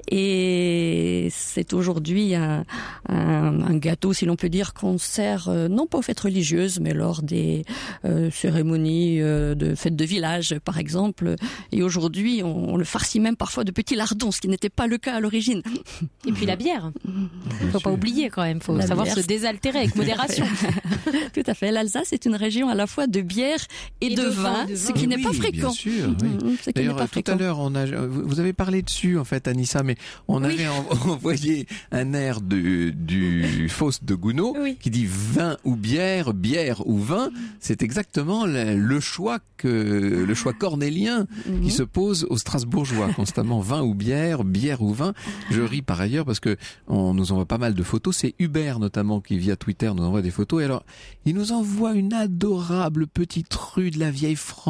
Et c'est aujourd'hui un gâteau, si l'on peut dire, qu'on sert non pas aux fêtes religieuses, mais lors des cérémonies de fêtes de village, par exemple. Et aujourd'hui, on le farcit même parfois de petits lardons, ce qui n'était pas le cas à l'origine. Et puis la bière. Il ne faut pas oublier quand même. Il faut savoir se désaltérer avec modération. Tout à fait. L'Alsace est une région à la fois de bière et de vin, ce qui n'est pas fréquent. Bien sûr, oui. D'ailleurs, tout à l'heure, vous avez parlé dessus, en fait, Anissa, mais on avait envoyé un air du Faust de Gounod qui dit vin ou bière, bière ou vin. C'est exactement le choix cornélien qui se pose aux Strasbourgeois constamment. Vin ou bière, bière ou vin. Je ris par ailleurs parce que on nous envoie pas mal de photos. C'est Hubert notamment qui via Twitter nous envoie des photos. Et alors, il nous envoie une adorable petite rue de la vieille France. C'est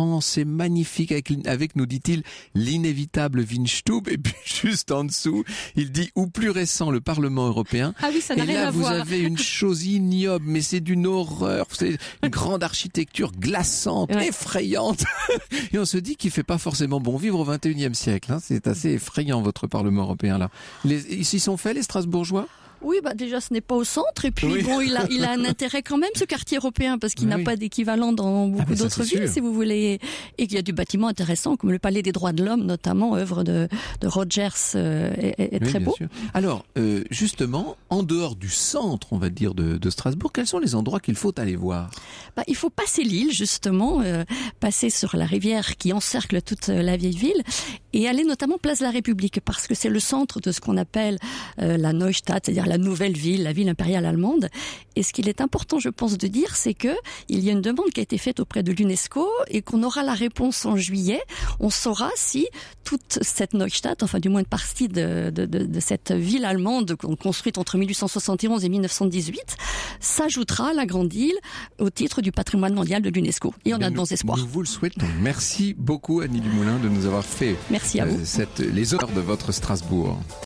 magnifique avec, nous dit-il, l'inévitable Windstube. Et puis juste en dessous, il dit, ou plus récent, le Parlement européen. Ah oui, ça n'a rien à voir. Et là, vous avez une chose ignoble, mais c'est d'une horreur. C'est une grande architecture glaçante, effrayante. Et on se dit qu'il fait pas forcément bon vivre au 21e siècle. Hein. C'est assez effrayant, votre Parlement européen, là. Ils s'y sont faits, les Strasbourgeois? Oui, déjà ce n'est pas au centre, et puis bon, il a un intérêt quand même, ce quartier européen, parce qu'il n'a pas d'équivalent dans beaucoup d'autres villes, si vous voulez, et qu'il y a du bâtiment intéressant, comme le Palais des Droits de l'Homme, notamment, œuvre de Rogers, est très beau. Sûr. Alors, justement, en dehors du centre, on va dire, de Strasbourg, quels sont les endroits qu'il faut aller voir? Il faut passer l'île, justement, passer sur la rivière qui encercle toute la vieille ville, et aller notamment place de la République, parce que c'est le centre de ce qu'on appelle la Neustadt, c'est-à-dire la nouvelle ville, la ville impériale allemande. Et ce qu'il est important, je pense, de dire, c'est que il y a une demande qui a été faite auprès de l'UNESCO et qu'on aura la réponse en juillet. On saura si toute cette Neustadt, enfin du moins une partie de cette ville allemande construite entre 1871 et 1918, s'ajoutera à la grande île au titre du patrimoine mondial de l'UNESCO. Et on a de bons espoirs. Nous vous le souhaitons. Merci beaucoup, Annie Dumoulin, de nous avoir fait Merci à vous. les honneurs de votre Strasbourg.